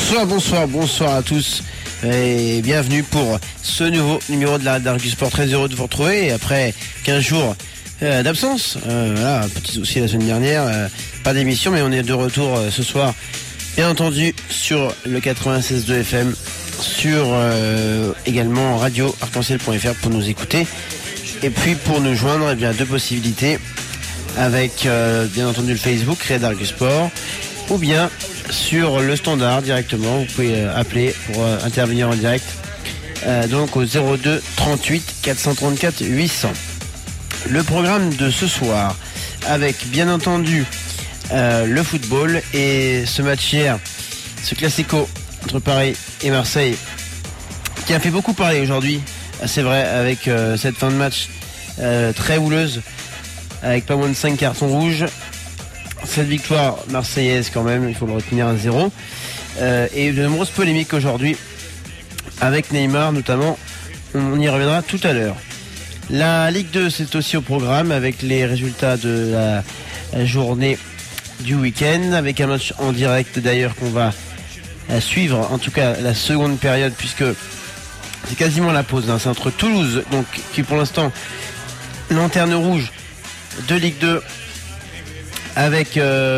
Bonsoir à tous et bienvenue pour ce nouveau numéro de la Dargus Sport. Très heureux de vous retrouver et après 15 jours d'absence. Voilà, petit souci la semaine dernière, pas d'émission, mais on est de retour ce soir, bien entendu, sur le 96.2 FM, sur également radio arc-en-ciel.fr pour nous écouter. Et puis pour nous joindre, eh bien, deux possibilités avec bien entendu le Facebook Red Dargus Sport, ou bien sur le standard directement. Vous pouvez appeler pour intervenir en direct, donc au 02 38 434 800. Le programme de ce soir avec bien entendu le football et ce match hier, ce classico entre Paris et Marseille qui a fait beaucoup parler aujourd'hui, c'est vrai, avec cette fin de match très houleuse avec pas moins de 5 cartons rouges. Cette victoire marseillaise quand même, il faut le retenir à 0. Et de nombreuses polémiques aujourd'hui avec Neymar notamment, on y reviendra tout à l'heure. La Ligue 2, c'est aussi au programme avec les résultats de la journée du week-end, avec un match en direct d'ailleurs qu'on va suivre, en tout cas la seconde période, puisque c'est quasiment la pause, hein. C'est entre Toulouse, donc, qui pour l'instant lanterne rouge de Ligue 2, avec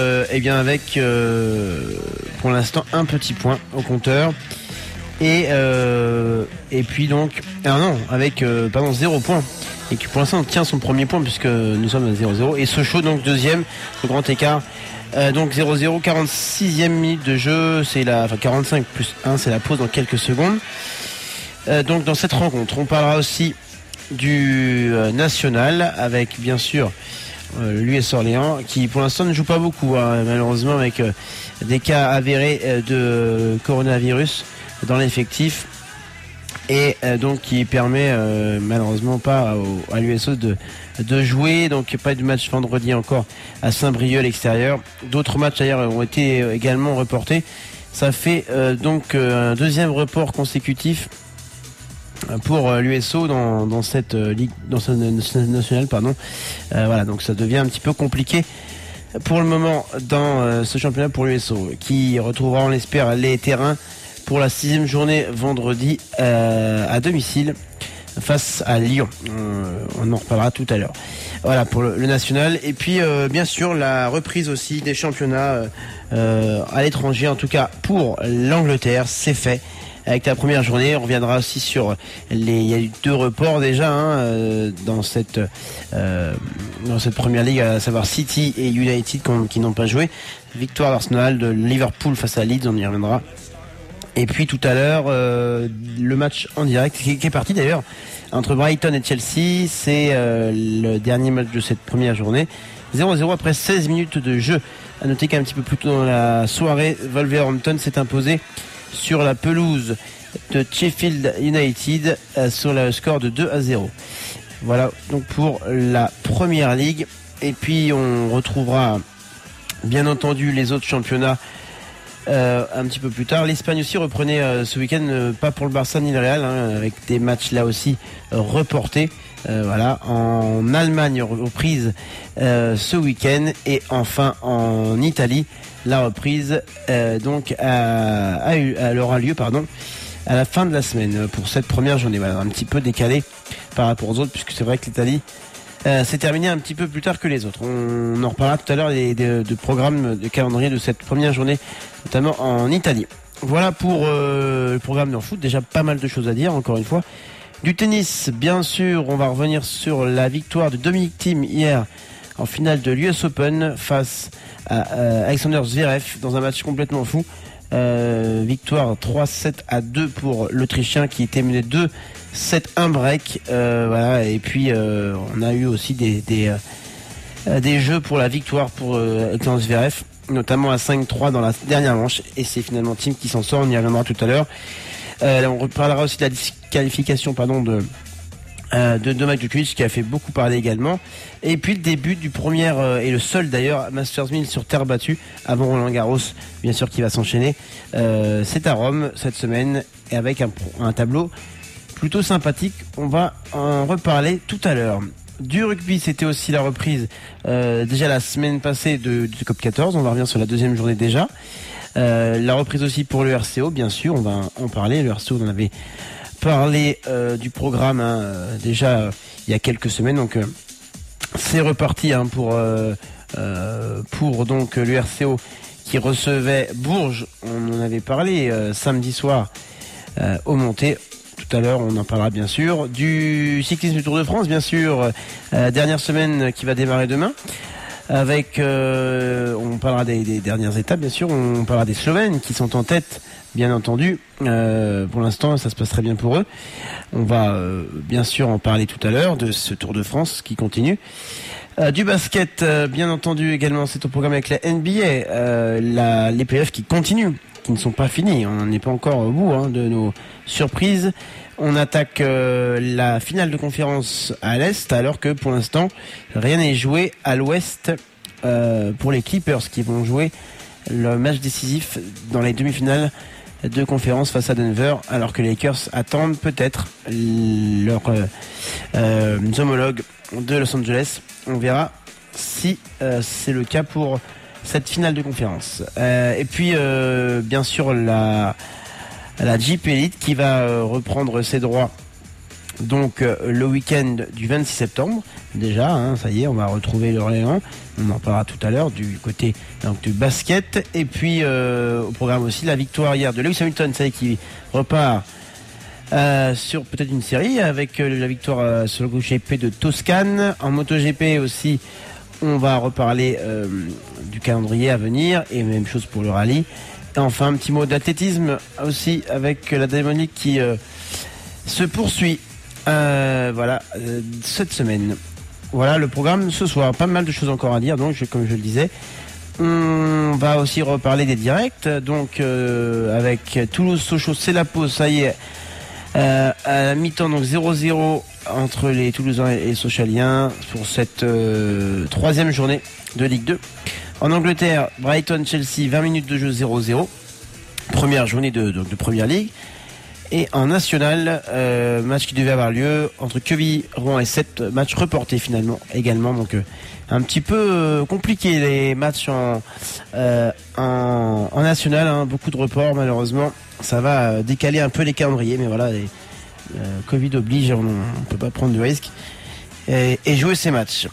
pour l'instant un petit point au compteur et puis donc avec 0 point, et qui pour l'instant tient son premier point puisque nous sommes à 0-0, et Sochaux donc deuxième, le grand écart, donc 0-0, 46e minute de jeu, c'est 45 plus 1, c'est la pause dans quelques secondes. Donc dans cette rencontre on parlera aussi du national avec bien sûr l'US Orléans, qui pour l'instant ne joue pas beaucoup, hein, malheureusement, avec des cas avérés de coronavirus dans l'effectif, et donc qui permet malheureusement pas à l'USO de jouer. Donc pas de match vendredi encore à Saint-Brieuc à l'extérieur. D'autres matchs d'ailleurs ont été également reportés. Ça fait donc un deuxième report consécutif pour l'USO dans cette ligue, dans cette nationale, pardon. Voilà, donc ça devient un petit peu compliqué pour le moment dans ce championnat pour l'USO, qui retrouvera, on l'espère, les terrains pour la 6e journée vendredi à domicile face à Lyon. On en reparlera tout à l'heure. Voilà pour le national. Et puis bien sûr la reprise aussi des championnats à l'étranger, en tout cas pour l'Angleterre, c'est fait avec la première journée. On reviendra aussi sur il y a eu 2 reports déjà, dans cette première ligue, à savoir City et United qui n'ont pas joué. Victoire d'Arsenal, de Liverpool face à Leeds, on y reviendra. Et puis tout à l'heure, le match en direct qui est parti d'ailleurs entre Brighton et Chelsea. C'est le dernier match de cette première journée. 0-0 après 16 minutes de jeu. À noter qu'un petit peu plus tôt dans la soirée, Wolverhampton s'est imposé sur la pelouse de Sheffield United sur le score de 2-0. Voilà donc pour la première ligue. Et puis on retrouvera bien entendu les autres championnats un petit peu plus tard. L'Espagne aussi reprenait ce week-end, pas pour le Barça ni le Real, avec des matchs là aussi reportés. Voilà, en Allemagne reprise ce week-end, et enfin en Italie la reprise donc elle aura lieu à la fin de la semaine pour cette première journée. Voilà, un petit peu décalé par rapport aux autres, puisque c'est vrai que l'Italie s'est terminé un petit peu plus tard que les autres. On en reparlera tout à l'heure de programme, de calendrier de cette première journée, notamment en Italie. Voilà pour le programme de foot. Déjà pas mal de choses à dire, encore une fois. Du tennis, bien sûr, on va revenir sur la victoire de Dominic Thiem hier en finale de l'US Open face à Alexander Zverev dans un match complètement fou. Victoire 3-7-2 pour l'Autrichien, qui était mené 2-7-1 break. Voilà, et puis on a eu aussi des jeux pour la victoire pour Alexander Zverev, notamment à 5-3 dans la dernière manche, et c'est finalement Thiem qui s'en sort. On y reviendra tout à l'heure. On reparlera aussi de la disqualification de Novak Djokovic, qui a fait beaucoup parler également. Et puis le début du premier et le seul d'ailleurs Masters 1000 sur terre battue avant Roland Garros, bien sûr, qui va s'enchaîner. C'est à Rome cette semaine, et avec un tableau plutôt sympathique. On va en reparler tout à l'heure. Du rugby, c'était aussi la reprise déjà la semaine passée du COP 14. On va revenir sur la deuxième journée déjà. La reprise aussi pour le RCO, bien sûr, on va en parler. Le RCO, on en avait parlé du programme déjà il y a quelques semaines. Donc c'est reparti pour donc le RCO qui recevait Bourges. On en avait parlé samedi soir au Monté. Tout à l'heure, on en parlera bien sûr. Du cyclisme du Tour de France, bien sûr. Dernière semaine qui va démarrer demain. Avec, on parlera des dernières étapes, bien sûr. On parlera des Slovènes qui sont en tête, bien entendu. Pour l'instant, ça se passe très bien pour eux. On va bien sûr en parler tout à l'heure de ce Tour de France qui continue. Du basket, bien entendu également, c'est au programme avec la NBA, les playoffs qui continuent, qui ne sont pas finis. On n'est pas encore au bout de nos surprises. On attaque la finale de conférence à l'Est, alors que pour l'instant, rien n'est joué à l'Ouest pour les Clippers qui vont jouer le match décisif dans les demi-finales de conférence face à Denver, alors que les Lakers attendent peut-être leurs homologues de Los Angeles. On verra si c'est le cas pour cette finale de conférence. Et puis, bien sûr, la Jeep Elite qui va reprendre ses droits donc le week-end du 26 septembre déjà, ça y est, on va retrouver l'Orléans. On en parlera tout à l'heure du côté donc, du basket. Et puis au programme aussi la victoire hier de Lewis Hamilton, ça y est, qui repart sur peut-être une série avec la victoire sur le GP de Toscane. En MotoGP aussi, on va reparler du calendrier à venir et même chose pour le rallye. Et enfin, un petit mot d'athlétisme aussi avec la démonique qui se poursuit cette semaine. Voilà le programme ce soir. Pas mal de choses encore à dire, donc comme je le disais. On va aussi reparler des directs. Donc avec Toulouse-Sochaux, c'est la pause, ça y est. À la mi-temps, donc 0-0 entre les Toulousains et les Sochaliens pour cette troisième journée de Ligue 2. En Angleterre, Brighton-Chelsea, 20 minutes de jeu 0-0. Première journée de Première Ligue. Et en national, match qui devait avoir lieu entre Quevilly, Rouen et Sète, match reporté finalement également. Donc un petit peu compliqué les matchs en national, beaucoup de reports malheureusement. Ça va décaler un peu les calendriers, mais voilà, Covid oblige, on ne peut pas prendre de risque et jouer ces matchs.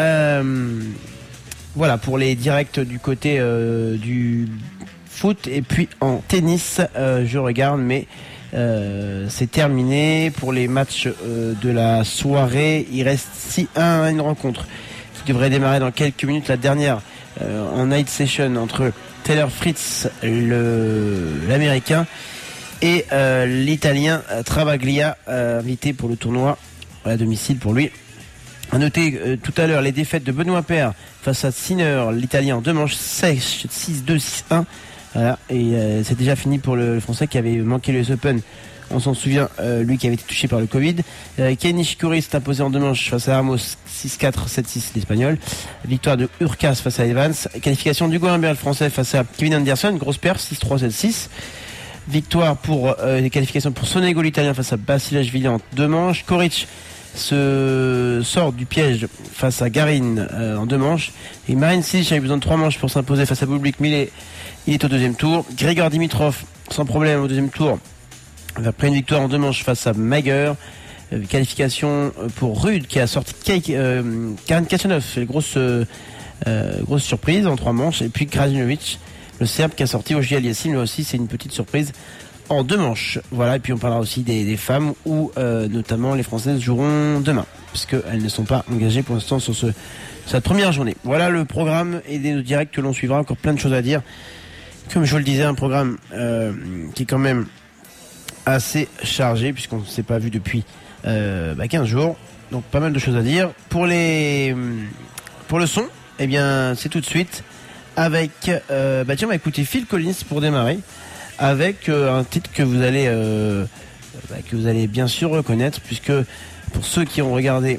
Voilà pour les directs du côté du foot. Et puis en tennis, je regarde, mais c'est terminé pour les matchs de la soirée. Il reste une rencontre qui devrait démarrer dans quelques minutes. La dernière en night session entre Taylor Fritz, l'américain, et l'italien Travaglia, invité pour le tournoi à domicile pour lui. À noter tout à l'heure les défaites de Benoît Paire face à Sinner, l'italien en deux manches sèches, 6-2, 6-1. Voilà, et c'est déjà fini pour le Français qui avait manqué les Open. On s'en souvient, lui qui avait été touché par le Covid. Kei Nishikori s'est imposé en deux manches face à Ramos, 6-4, 7-6 l'Espagnol. Victoire de Urcas face à Evans. Qualification d'Hugo Humbert, le Français, face à Kevin Anderson, grosse perf, 6-3, 7-6. Victoire pour les qualifications pour Sonego, l'Italien, face à Basilashvili en deux manches. Koric se sort du piège face à Garin en deux manches. Et Marin Cilic avait besoin de trois manches pour s'imposer face à Bublik, mais il est au deuxième tour. Grigor Dimitrov, sans problème au deuxième tour, après une victoire en deux manches face à Mager. Qualification pour Rude qui a sorti Karen Kachanov, grosse surprise en trois manches. Et puis Krasinovic, le Serbe, qui a sorti Ogier Aliassime, lui aussi c'est une petite surprise en deux manches. Voilà, et puis on parlera aussi des femmes où notamment les Françaises joueront demain, puisqu'elles ne sont pas engagées pour l'instant sur cette première journée. Voilà le programme et des directs que l'on suivra, encore plein de choses à dire. Comme je vous le disais, un programme qui est quand même assez chargé, puisqu'on ne s'est pas vu depuis 15 jours. Donc pas mal de choses à dire. Pour le son, eh bien c'est tout de suite avec on va écouter Phil Collins pour démarrer, avec un titre que vous allez bien sûr reconnaître, puisque pour ceux qui ont regardé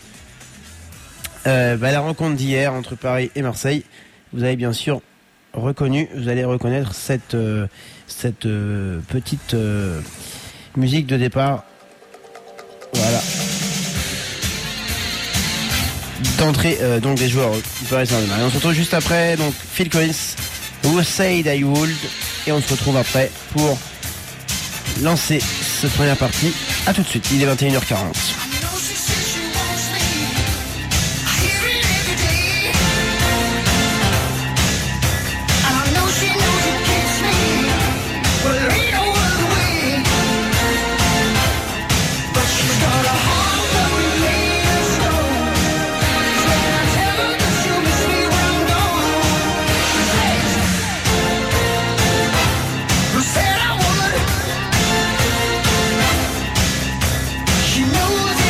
la rencontre d'hier entre Paris et Marseille, vous allez bien sûr vous allez reconnaître cette petite musique de départ. Voilà. d'entrée donc des joueurs du Paris Saint-Germain. Et on se retrouve juste après, donc Phil Collins, Who Said I Would, et on se retrouve après pour lancer cette première partie. À tout de suite, il est 21h40. She knows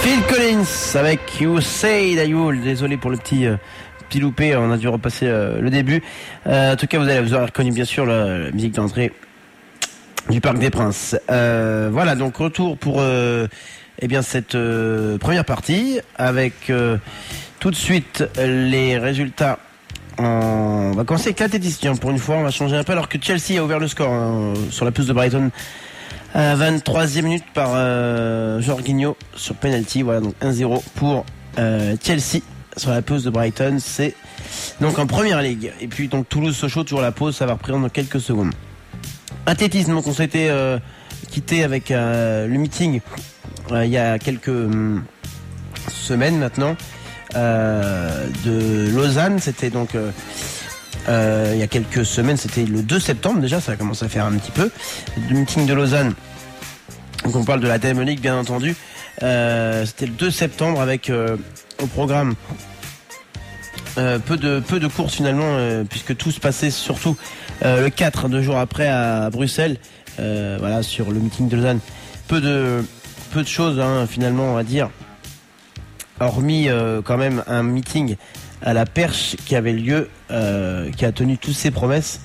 Phil Collins avec You Say That You Will. Désolé pour le petit loupé, on a dû repasser le début. En tout cas, vous aurez reconnu bien sûr la musique d'entrée du Parc des Princes. Voilà, donc retour pour cette première partie avec tout de suite les résultats. On va commencer avec l'athlétisme pour une fois, on va changer un peu alors que Chelsea a ouvert le score sur la pelouse de Brighton à 23e minute par Jorginho sur penalty. Voilà, donc 1-0 pour Chelsea sur la pelouse de Brighton. C'est donc en première ligue. Et puis donc Toulouse-Sochaux, toujours la pause, ça va reprendre dans quelques secondes. Athlétisme, donc on s'était quitté avec le meeting il y a quelques semaines maintenant de Lausanne. C'était donc il y a quelques semaines, c'était le 2 septembre déjà, ça commence à faire un petit peu. Le meeting de Lausanne, donc on parle de la Diamond League bien entendu. C'était le 2 septembre avec au programme peu de courses finalement, puisque tout se passait surtout le 4, 2 jours après à Bruxelles. Voilà, sur le meeting de Lausanne, peu de choses finalement, on va dire, hormis quand même un meeting à la Perche qui avait lieu, qui a tenu toutes ses promesses,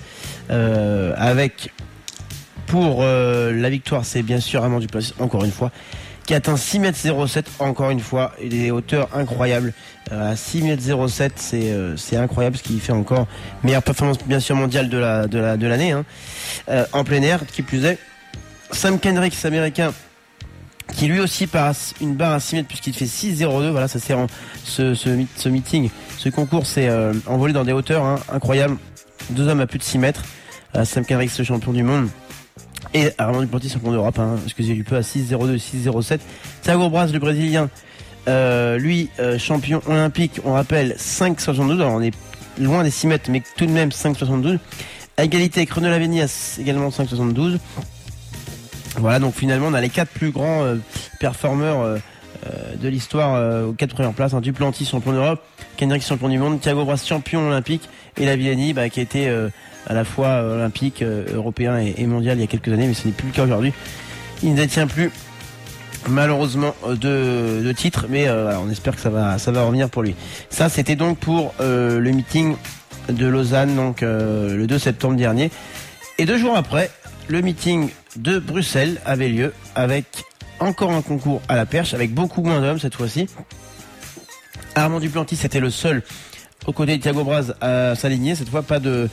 avec pour la victoire, c'est bien sûr Armand Duplessis, encore une fois, qui atteint 6,07 m encore une fois, et des hauteurs incroyables. À 6,07 m, c'est incroyable ce qu'il fait encore. Meilleure performance bien sûr mondiale de l'année, en plein air, qui plus est. Sam Kendricks, américain, qui lui aussi passe une barre à 6 mètres puisqu'il fait 6,02. Voilà, ça c'est ce meeting, ce concours s'est envolé dans des hauteurs incroyables. 2 hommes à plus de 6 mètres. Sam Kendricks, le champion du monde, et Armand Duplantis, champion d'Europe, excusez-moi, peu à 6,02, 6,07. Thiago Braz, le Brésilien, lui, champion olympique, on rappelle 5,72. Alors on est loin des 6 mètres, mais tout de même 5,72. À égalité avec Renaud Lavenias, également 5,72. Voilà, donc finalement on a les 4 plus grands performeurs de l'histoire aux 4 premières places. Duplantis, champion d'Europe, Kendrick, champion du monde, Thiago Braz, champion olympique, et Lavillenie, qui a été à la fois olympique, européen et mondial il y a quelques années, mais ce n'est plus le cas aujourd'hui. Il ne détient plus malheureusement de titre, mais voilà, on espère que ça va revenir pour lui. Ça, c'était donc pour le meeting de Lausanne, donc le 2 septembre dernier. Et 2 jours après, le meeting de Bruxelles avait lieu avec encore un concours à la perche, avec beaucoup moins d'hommes cette fois-ci. Armand Duplantis était le seul aux côtés de Thiago Braz à s'aligner. Cette fois, pas de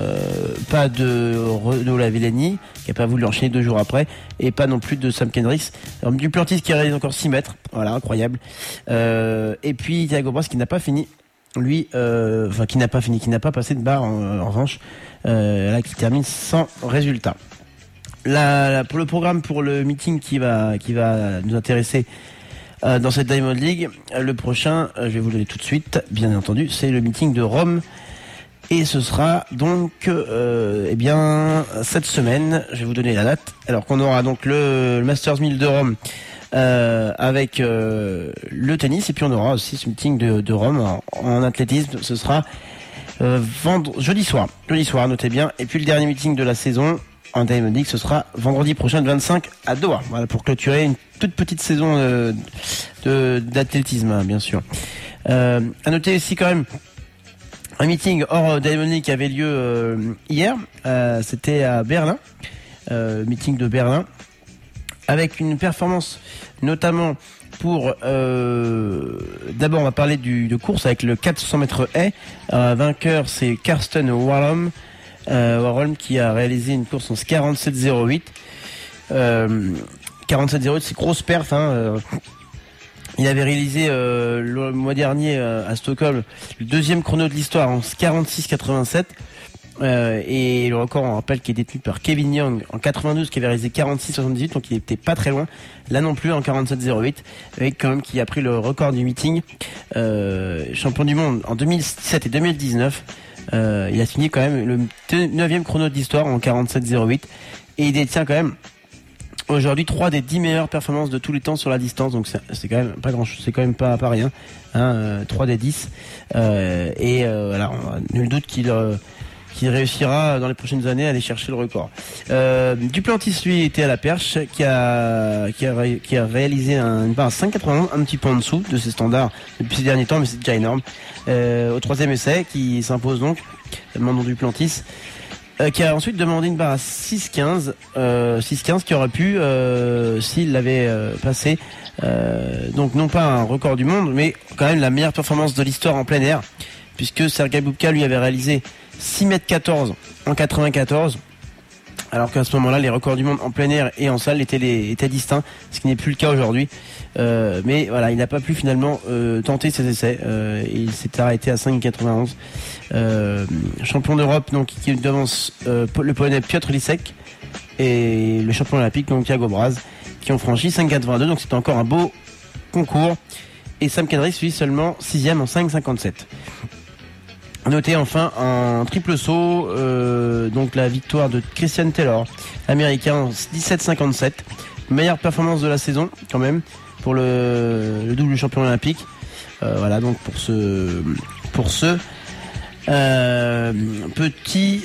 Lavillenie, qui n'a pas voulu enchaîner 2 jours après, et pas non plus de Sam Kendricks. Alors, Duplantis qui réalise encore 6 mètres. Voilà, incroyable. Et puis Thiago Braz qui n'a pas fini. Lui, qui n'a pas passé de barre en revanche, là, qui termine sans résultat. Pour le programme, pour le meeting qui va nous intéresser dans cette Diamond League, le prochain, je vais vous le donner tout de suite, bien entendu, c'est le meeting de Rome, et ce sera donc cette semaine. Je vais vous donner la date, alors qu'on aura donc le Masters 1000 de Rome avec le tennis, et puis on aura aussi ce meeting de Rome en athlétisme. Ce sera jeudi soir, notez bien. Et puis le dernier meeting de la saison en Diamond League, ce sera vendredi prochain, le 25 à Doha. Voilà, pour clôturer une toute petite saison d'athlétisme, bien sûr. À noter aussi quand même un meeting hors Diamond League qui avait lieu hier. C'était à Berlin, meeting de Berlin, avec une performance notamment pour d'abord on va parler de course avec le 400 mètres haies. Vainqueur, c'est Karsten Warholm qui a réalisé une course en 47,08. 47,08, c'est grosse perf. Il avait réalisé le mois dernier à Stockholm le 2e chrono de l'histoire en 46,87. Et le record, on rappelle, qui est détenu par Kevin Young en 92, qui avait réalisé 46,78, donc il n'était pas très loin. Là non plus en 47,08, avec quand même qui a pris le record du meeting, champion du monde en 2017 et 2019. Il a signé quand même le 9e chrono de l'histoire en 47,08, et il détient quand même aujourd'hui 3 des 10 meilleures performances de tous les temps sur la distance, donc c'est quand même pas grand chose, c'est quand même pas rien, 3 des 10, voilà, on a nul doute qu'il qui réussira dans les prochaines années à aller chercher le record. Duplantis, lui, était à la perche, qui a réalisé une barre à 5,91, un petit peu en dessous de ses standards depuis ces derniers temps, mais c'est déjà énorme. Au troisième essai, qui s'impose donc, demandons Duplantis, qui a ensuite demandé une barre à 6,15 qui aurait pu, s'il l'avait passé, donc non pas un record du monde, mais quand même la meilleure performance de l'histoire en plein air, puisque Sergei Bubka lui avait réalisé 6,14 m en 94, alors qu'à ce moment-là les records du monde en plein air et en salle étaient distincts, ce qui n'est plus le cas aujourd'hui. Mais voilà, il n'a pas pu finalement tenter ses essais. Il s'est arrêté à 5,91. Champion d'Europe donc qui devance le Polonais Piotr Lisek et le champion olympique donc Thiago Braz, qui ont franchi 5,82. Donc c'est encore un beau concours. Et Sam Kendricks lui seulement 6e en 5,57. Notez enfin en triple saut donc la victoire de Christian Taylor, américain, en 17,57. Meilleure performance de la saison quand même pour le double champion olympique. Voilà donc pour ce petit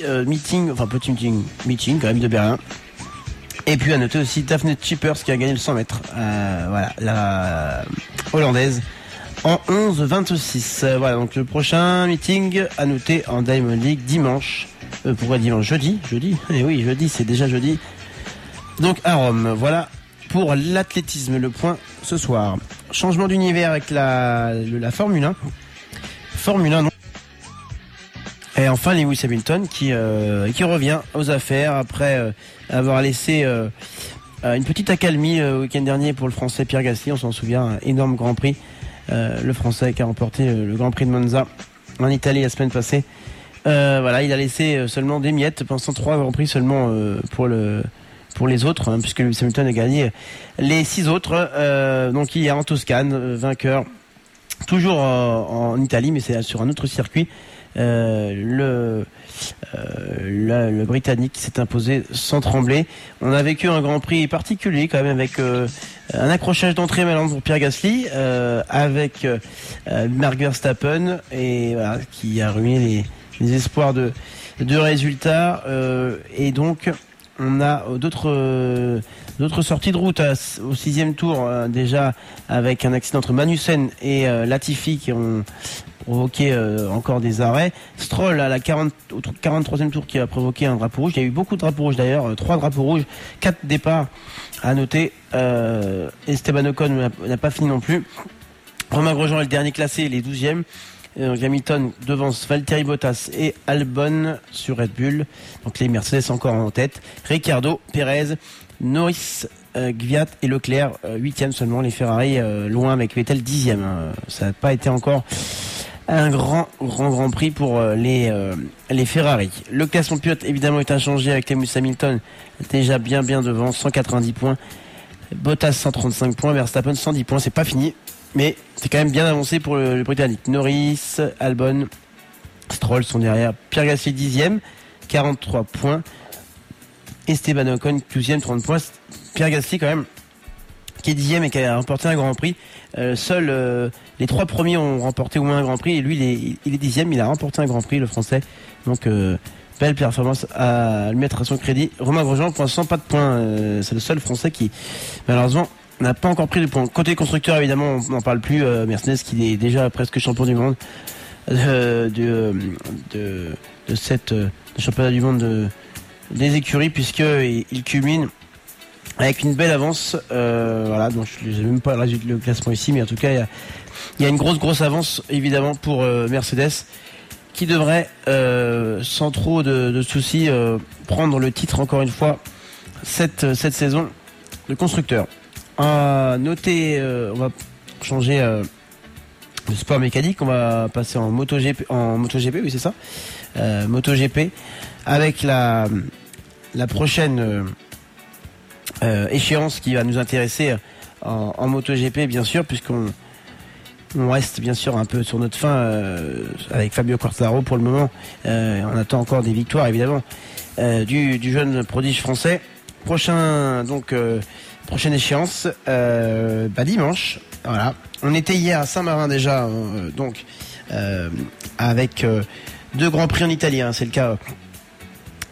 meeting quand même de Berlin. Et puis à noter aussi Daphne Schippers qui a gagné le 100 mètres. Voilà, la hollandaise en 11,26. Voilà donc le prochain meeting à noter en Diamond League dimanche. Pourquoi dimanche? Jeudi. Eh oui, jeudi, c'est déjà jeudi. Donc à Rome. Voilà pour l'athlétisme, le point ce soir. Changement d'univers avec la Formule 1. Formule 1 non. Et enfin Lewis Hamilton qui revient aux affaires après avoir laissé une petite accalmie le week-end dernier pour le Français Pierre Gasly. On s'en souvient, un énorme Grand Prix. Le Français qui a remporté le Grand Prix de Monza en Italie la semaine passée. Voilà, il a laissé seulement des miettes pendant 3 Grands Prix seulement pour les autres, hein, puisque Lewis Hamilton a gagné les 6 autres. Donc il y a en Toscane, vainqueur, toujours en Italie, mais c'est sur un autre circuit. Le Britannique qui s'est imposé sans trembler. On a vécu un Grand Prix particulier quand même avec un accrochage d'entrée maintenant pour Pierre Gasly avec Max Verstappen et voilà, qui a ruiné les espoirs de résultats et donc on a d'autres sorties de route au 6e tour déjà avec un accident entre Magnussen et Latifi qui ont provoqué encore des arrêts. Stroll à au 43e tour qui a provoqué un drapeau rouge. Il y a eu beaucoup de drapeaux rouges d'ailleurs, 3 drapeaux rouges, 4 départs à noter. Esteban Ocon n'a pas fini non plus. Romain Grosjean est le dernier classé, il est 12e. Hamilton devance Valtteri Bottas et Albon sur Red Bull. Donc les Mercedes encore en tête. Ricciardo, Perez, Norris, Gviat et Leclerc 8e seulement. Les Ferrari loin avec Vettel 10e. Ça n'a pas été encore un grand prix pour les Ferrari. Le classement pilote évidemment est inchangé avec Lewis Hamilton déjà bien devant, 190 points. Bottas 135 points, Verstappen 110 points. C'est pas fini, mais c'est quand même bien avancé pour le Britannique. Norris, Albon, Stroll sont derrière. Pierre Gasly 10e, 43 points. Esteban Ocon 12e, 30 points. Pierre Gasly quand même qui est 10e et qui a remporté un Grand Prix. Seuls les 3 premiers ont remporté au moins un Grand Prix et lui il est 10e, il a remporté un Grand Prix, le Français. Donc belle performance à le mettre à son crédit. Romain Grosjean pour l'instant pas de points, c'est le seul Français qui malheureusement n'a pas encore pris de points. Côté constructeur évidemment on n'en parle plus, Mercedes qui est déjà presque champion du monde de cette championnat du monde des écuries, puisque il culmine avec une belle avance. Voilà, donc je n'ai même pas le classement ici, mais en tout cas il y a une grosse avance évidemment pour Mercedes, qui devrait sans trop de soucis prendre le titre encore une fois cette saison de constructeur. À noter, on va changer de sport mécanique, on va passer en MotoGP, oui c'est ça, MotoGP, avec la prochaine échéance qui va nous intéresser en MotoGP bien sûr, puisqu'on reste bien sûr un peu sur notre fin avec Fabio Quartararo pour le moment. On attend encore des victoires évidemment du jeune prodige français. Prochaine échéance dimanche. Voilà. On était hier à Saint-Marin déjà avec 2 grands prix en Italie, hein. C'est le cas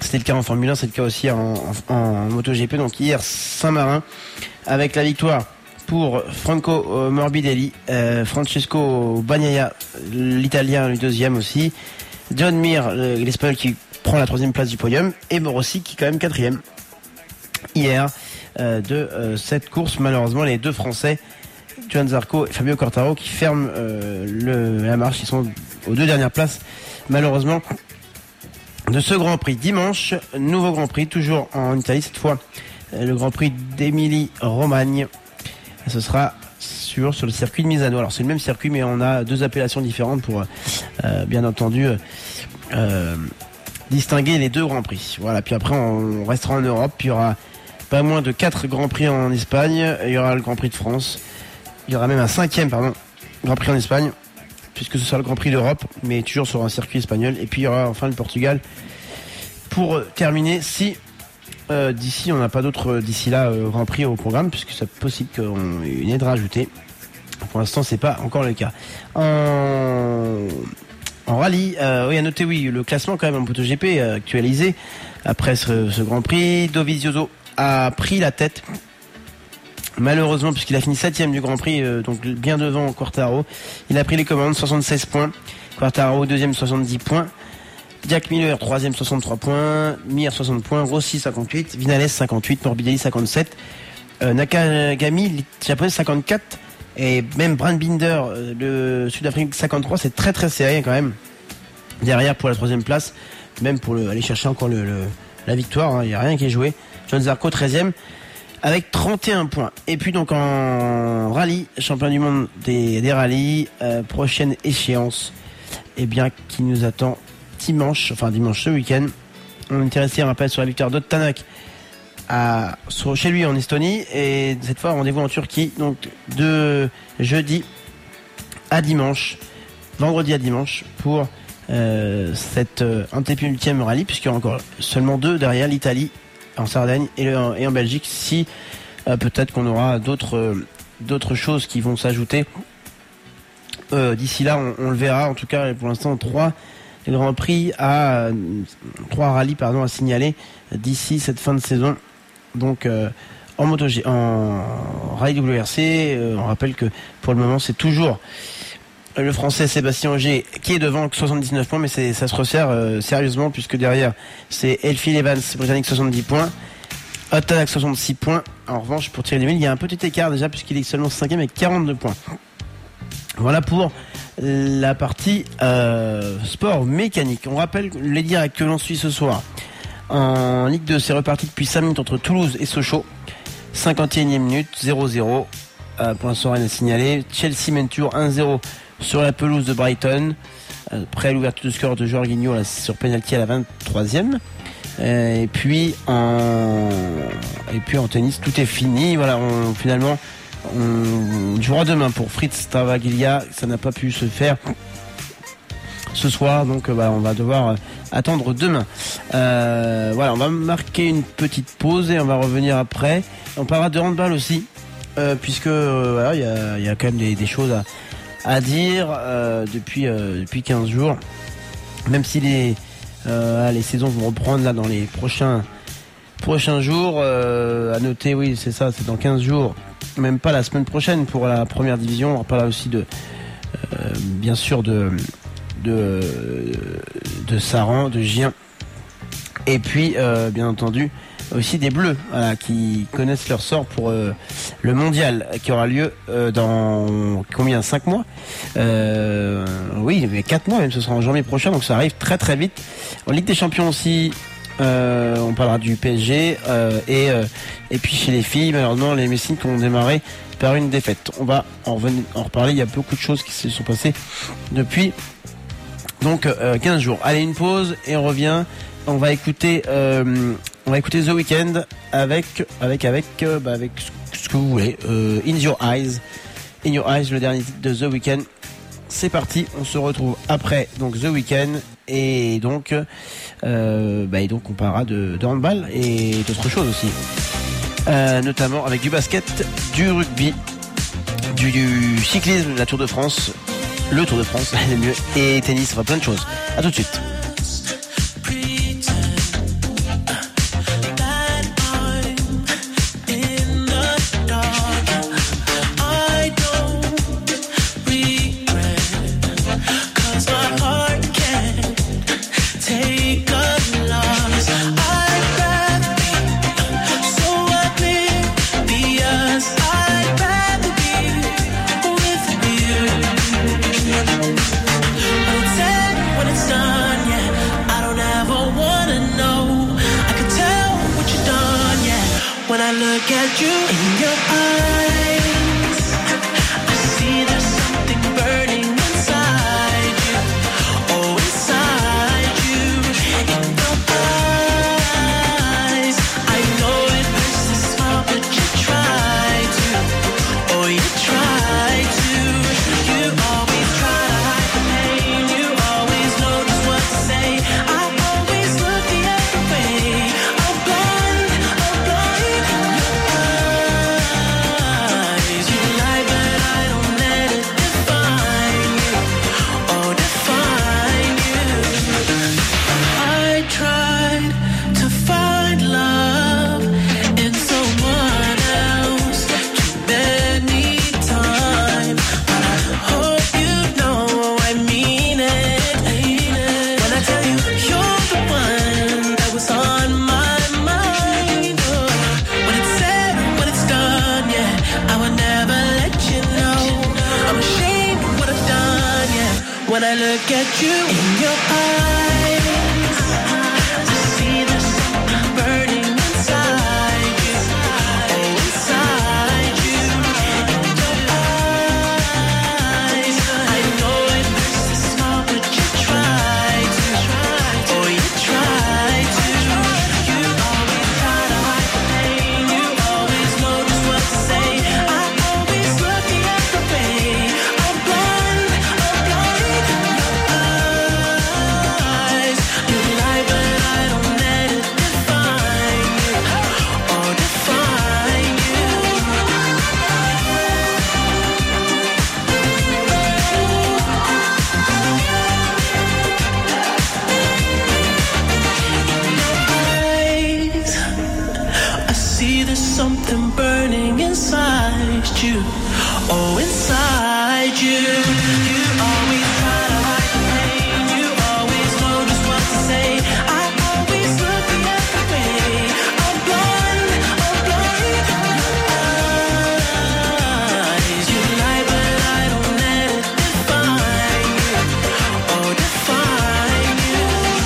C'était le cas en Formule 1, c'est le cas aussi en MotoGP. Donc hier, Saint-Marin, avec la victoire pour Franco Morbidelli, Francesco Bagnaia, l'Italien, le deuxième aussi, John Mir, l'Espagnol qui prend la troisième place du podium, et Rossi qui est quand même quatrième hier de cette course. Malheureusement, les deux Français, Johan Zarco et Fabio Quartararo, qui ferment la marche. Ils sont aux deux dernières places, malheureusement, de ce Grand Prix. Dimanche, nouveau Grand Prix, toujours en Italie, cette fois le Grand Prix d'Émilie-Romagne. Ce sera sur le circuit de Misano. Alors c'est le même circuit, mais on a deux appellations différentes pour bien entendu distinguer les deux Grands Prix. Voilà. Puis après on restera en Europe. Puis il y aura pas moins de 4 Grands Prix en Espagne. Il y aura le Grand Prix de France. Il y aura même un 5e Grand Prix en Espagne, puisque ce sera le Grand Prix d'Europe, mais toujours sur un circuit espagnol. Et puis il y aura enfin le Portugal pour terminer, si d'ici on n'a pas d'autres d'ici là Grand Prix au programme, puisque c'est possible qu'on ait une aide rajoutée. Pour l'instant c'est pas encore le cas. En rallye, oui, à noter le classement quand même en MotoGP actualisé après ce Grand Prix. Dovizioso a pris la tête, malheureusement, puisqu'il a fini 7ème du Grand Prix, donc bien devant Quartararo. Il a pris les commandes, 76 points. Quartararo deuxième, 70 points. Jack Miller, 3ème, 63 points. Mir, 60 points. Rossi, 58. Vinales, 58. Morbidelli, 57. Nakagami, le japonais, 54. Et même Brand Binder, le Sud-Afrique, 53. C'est très très serré quand même. Derrière pour la 3ème place. Même pour aller chercher encore la victoire. Il n'y a rien qui est joué. John Zarco, 13ème. Avec 31 points. Et puis donc en rallye, champion du monde des rallyes, prochaine échéance, qui nous attend dimanche ce week-end. On est resté, un rappel, sur la victoire d'Ottanak chez lui en Estonie, et cette fois rendez-vous en Turquie, donc de jeudi à dimanche, vendredi à dimanche, pour cette antépénultième rallye, puisqu'il y aura encore seulement 2 derrière, l'Italie en Sardaigne et en Belgique. Si peut-être qu'on aura d'autres choses qui vont s'ajouter d'ici là, on le verra. En tout cas, pour l'instant, 3 Grands Prix 3 rallyes à signaler d'ici cette fin de saison. Donc en rallye WRC, on rappelle que pour le moment c'est toujours le Français Sébastien Ogier qui est devant avec 79 points, mais ça se resserre sérieusement, puisque derrière c'est Elfie Evans, britannique, 70 points, Ottanak 66 points. En revanche, pour Thierry Neuville, il y a un petit écart déjà, puisqu'il est seulement 5ème avec 42 points. Voilà pour la partie sport mécanique. On rappelle les directs que l'on suit ce soir en Ligue 2. C'est reparti depuis 5 minutes entre Toulouse et Sochaux. 51e minute, 0-0 pour l'instant, rien à signaler. Chelsea mène toujours 1-0 sur la pelouse de Brighton, après l'ouverture du score de Jorginho sur penalty à la 23e. Et puis en tennis, tout est fini. Voilà, finalement on jouera demain pour Fritz Travaglia. Ça n'a pas pu se faire ce soir, donc on va devoir attendre demain. Voilà, on va marquer une petite pause et on va revenir après. On parlera de handball aussi, puisque il y a quand même des choses à dire depuis 15 jours, même si les saisons vont reprendre là dans les prochains jours. À noter, oui, c'est ça, c'est dans 15 jours, même pas la semaine prochaine pour la première division. On reparlera aussi bien sûr de Saran, de Gien, et puis bien entendu aussi des Bleus, qui connaissent leur sort pour le mondial qui aura lieu dans 5 mois, oui, mais 4 mois même, ce sera en janvier prochain, donc ça arrive très très vite. En Ligue des Champions aussi, on parlera du PSG, et puis chez les filles, malheureusement, les Messines qui ont démarré par une défaite. On va en reparler. Il y a beaucoup de choses qui se sont passées depuis 15 jours. Allez, une pause et on revient. On va écouter The Weeknd avec ce que vous voulez. In Your Eyes, le dernier titre de The Weeknd. C'est parti, on se retrouve après donc The Weeknd, et donc on parlera de handball et d'autres choses aussi, notamment avec du basket, du rugby, du cyclisme, la Tour de France, le Tour de France, c'est mieux, et tennis, enfin plein de choses. À tout de suite. look at you in your eyes, I see there's something burning inside you. Oh, inside you, in your eyes. I know it hurts to smile, but you try to. Oh, you try to. You always try to hide the pain. You always know just what to say. I always look the other way. I'm blind in your eyes. You lie, but I don't let it define you. Oh, define you. I tried to find love in someone else too many times, but I hope you know I mean it. When I tell you you're the one that was on my mind. When it's said, when it's done, yeah, I would never let you know. I'm ashamed of what I've done, yeah. When I look at you in your eyes, I see there's something burning inside you. Oh, inside you, in your eyes. I know it hurts to smile, but you try to. Oh, you try to. You always try to hide the pain. You always know just what to say. I always look the other way. I'm blind in your eyes. You lie, but I don't let it define you. Oh, define you. Eyes, I see there's something burning inside you. Oh, inside you. You always try to hide the pain. You always know just what to say. I always look the other way. I'm blind in your eyes. You lie, but I don't let it define you. Oh, define you.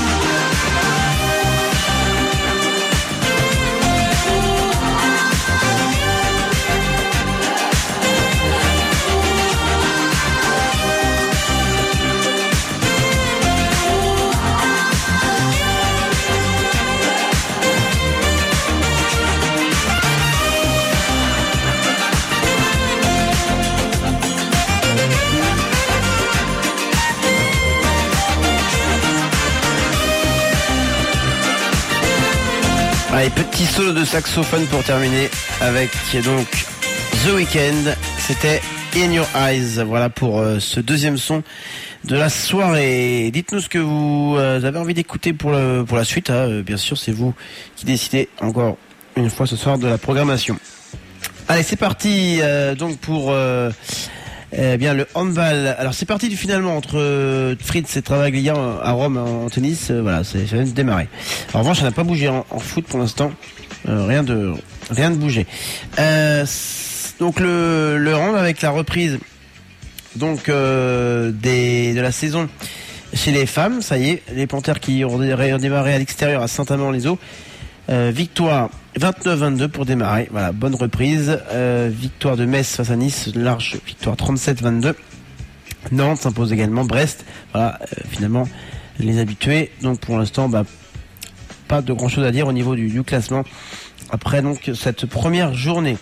Allez, petit solo de saxophone pour terminer avec donc The Weeknd. C'était In Your Eyes. Voilà pour ce deuxième son de la soirée. Dites-nous ce que vous avez envie d'écouter pour la suite. Hein. Bien sûr, c'est vous qui décidez encore une fois ce soir de la programmation. Allez, c'est parti donc pour bien le handball. Alors c'est parti finalement entre Fritz et Travaglia à Rome en tennis. Voilà, ça vient de démarrer. En revanche, ça n'a pas bougé en foot pour l'instant. Rien de bougé. Donc le hand avec la reprise donc de la saison chez les femmes. Ça y est, les Panthères qui ont démarré à l'extérieur à Saint-Amand-les-Eaux. Victoire 29-22 pour démarrer. Voilà, bonne reprise. Victoire de Metz face à Nice, large victoire 37-22. Nantes s'impose également. Brest, voilà, finalement les habitués. Donc pour l'instant, pas de grand chose à dire au niveau du classement. Après donc cette première journée.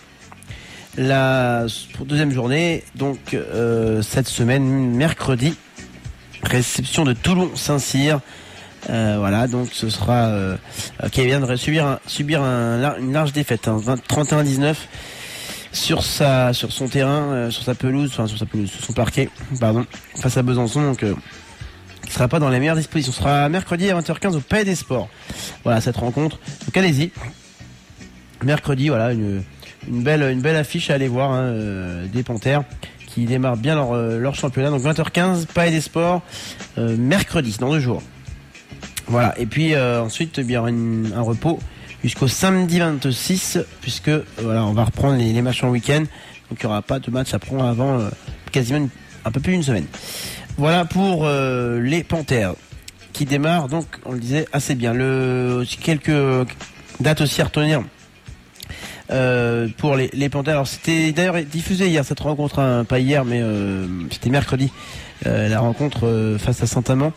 Pour deuxième journée, donc cette semaine, mercredi, réception de Toulon-Saint-Cyr. Voilà, donc ce sera qui vient de subir une large défaite, hein, 31-19 sur son terrain, sur son parquet, pardon, face à Besançon, donc qui sera pas dans les meilleures dispositions. Ce sera mercredi à 20h15 au Palais des Sports. Voilà cette rencontre. Donc allez-y. Mercredi, voilà une belle affiche à aller voir, hein, des Panthères qui démarrent bien leur championnat. Donc 20h15 Palais des Sports, mercredi dans 2 jours. Voilà, et puis ensuite il y aura un repos jusqu'au samedi 26, puisque voilà, on va reprendre les matchs en week-end, donc il n'y aura pas de match à prendre avant quasiment un peu plus d'une semaine. Voilà pour les Panthères qui démarrent, donc on le disait assez bien. Quelques dates aussi à retenir pour les Panthères. Alors c'était d'ailleurs diffusé hier cette rencontre, hein, pas hier mais c'était mercredi, la rencontre face à Saint-Amand.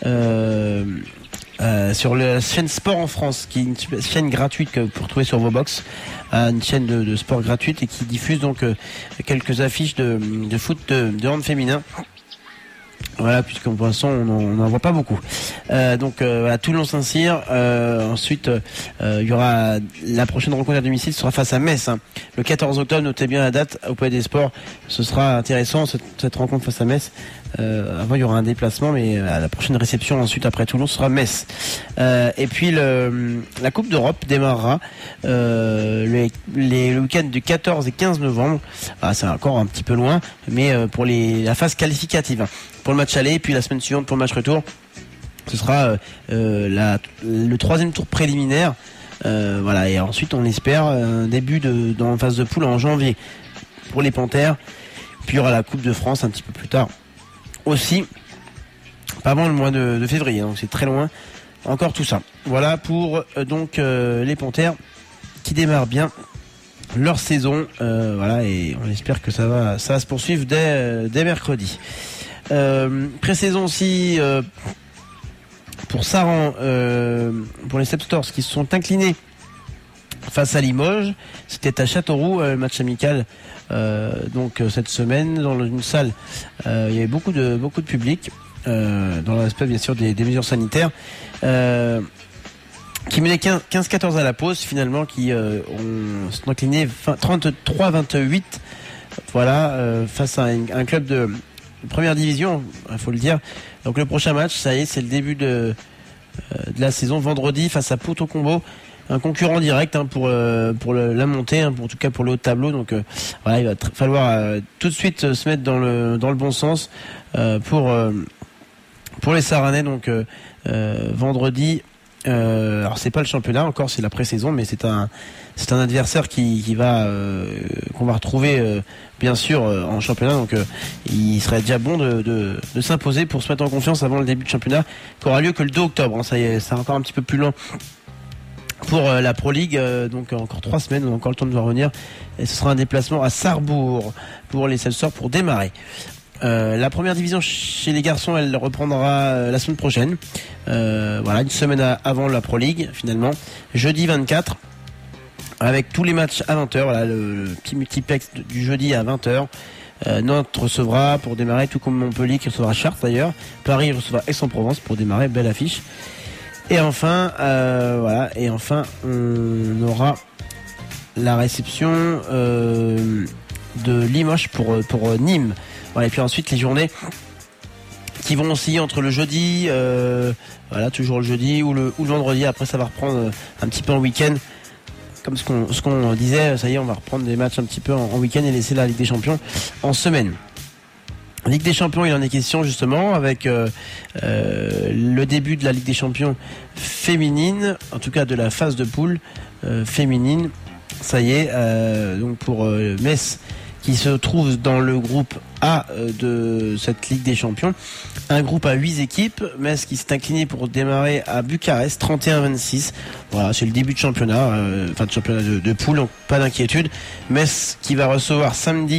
Sur la chaîne Sport en France, qui est une chaîne gratuite que vous pouvez retrouver sur vos box, une chaîne de sport gratuite et qui diffuse donc quelques affiches de foot de hand féminin. Voilà, puisque pour l'instant on n'en voit pas beaucoup. Donc à Toulon-Saint-Cyr. Ensuite, il y aura la prochaine rencontre à domicile sera face à Metz, hein, le 14 octobre. Notez bien la date au Palais des Sports. Ce sera intéressant cette rencontre face à Metz. Avant il y aura un déplacement, mais la prochaine réception ensuite après Toulon sera Metz. Et puis la Coupe d'Europe démarrera les week-ends du 14 et 15 novembre. C'est encore un petit peu loin, mais pour la phase qualificative, pour le match aller, et puis la semaine suivante pour le match retour, ce sera le troisième tour préliminaire. Voilà, et ensuite on espère un début dans la phase de poule en janvier pour les Panthères. Puis il y aura la Coupe de France un petit peu plus tard aussi, pas avant le mois de février, donc c'est très loin encore tout ça. Voilà pour donc les Panthères qui démarrent bien leur saison, voilà, et on espère que ça va se poursuivre dès mercredi. Pré-saison aussi pour Saran, pour les Sepstors qui se sont inclinés face à Limoges. C'était à Châteauroux, match amical donc cette semaine dans une salle. Il y avait beaucoup de public, dans le respect bien sûr des mesures sanitaires, qui menaient 15-14 à la pause, finalement qui sont inclinés 33-28, voilà, face à un club de première division, il faut le dire. Donc le prochain match, ça y est, c'est le début de la saison, vendredi face à Porto Combo, un concurrent direct, hein, pour la montée, hein, en tout cas pour le haut de tableau. Donc voilà, il va falloir tout de suite se mettre dans le bon sens pour les Saranais. Donc vendredi, alors c'est pas le championnat encore, c'est la pré-saison, mais c'est un adversaire qu'on va retrouver bien sûr en championnat. Donc il serait déjà bon de s'imposer pour se mettre en confiance avant le début du championnat, qui aura lieu que le 2 octobre. Hein, ça y est, c'est encore un petit peu plus loin pour la Pro League, donc encore 3 semaines, on a encore le temps de revenir. Et ce sera un déplacement à Sarrebourg pour les Sepstors pour démarrer. La première division chez les garçons, elle reprendra la semaine prochaine. Voilà, une semaine avant la Pro League, finalement. Jeudi 24, avec tous les matchs à 20h. Voilà, le petit multiplex du jeudi à 20h. Nantes recevra pour démarrer, tout comme Montpellier qui recevra Chartres d'ailleurs. Paris recevra Aix-en-Provence pour démarrer, belle affiche. Et enfin, voilà, on aura la réception de Limoges pour Nîmes. Voilà, et puis ensuite les journées qui vont osciller entre le jeudi, voilà, toujours le jeudi ou le vendredi. Après, ça va reprendre un petit peu en week-end, comme ce qu'on disait. Ça y est, on va reprendre des matchs un petit peu en week-end et laisser la Ligue des Champions en semaine. Ligue des Champions, il en est question justement avec le début de la Ligue des Champions féminine, en tout cas de la phase de poule féminine. Ça y est, donc pour Metz qui se trouve dans le groupe A de cette Ligue des Champions, un groupe à 8 équipes. Metz qui s'est incliné pour démarrer à Bucarest 31-26. Voilà, c'est le début de championnat, enfin de championnat de poule, donc pas d'inquiétude. Metz qui va recevoir samedi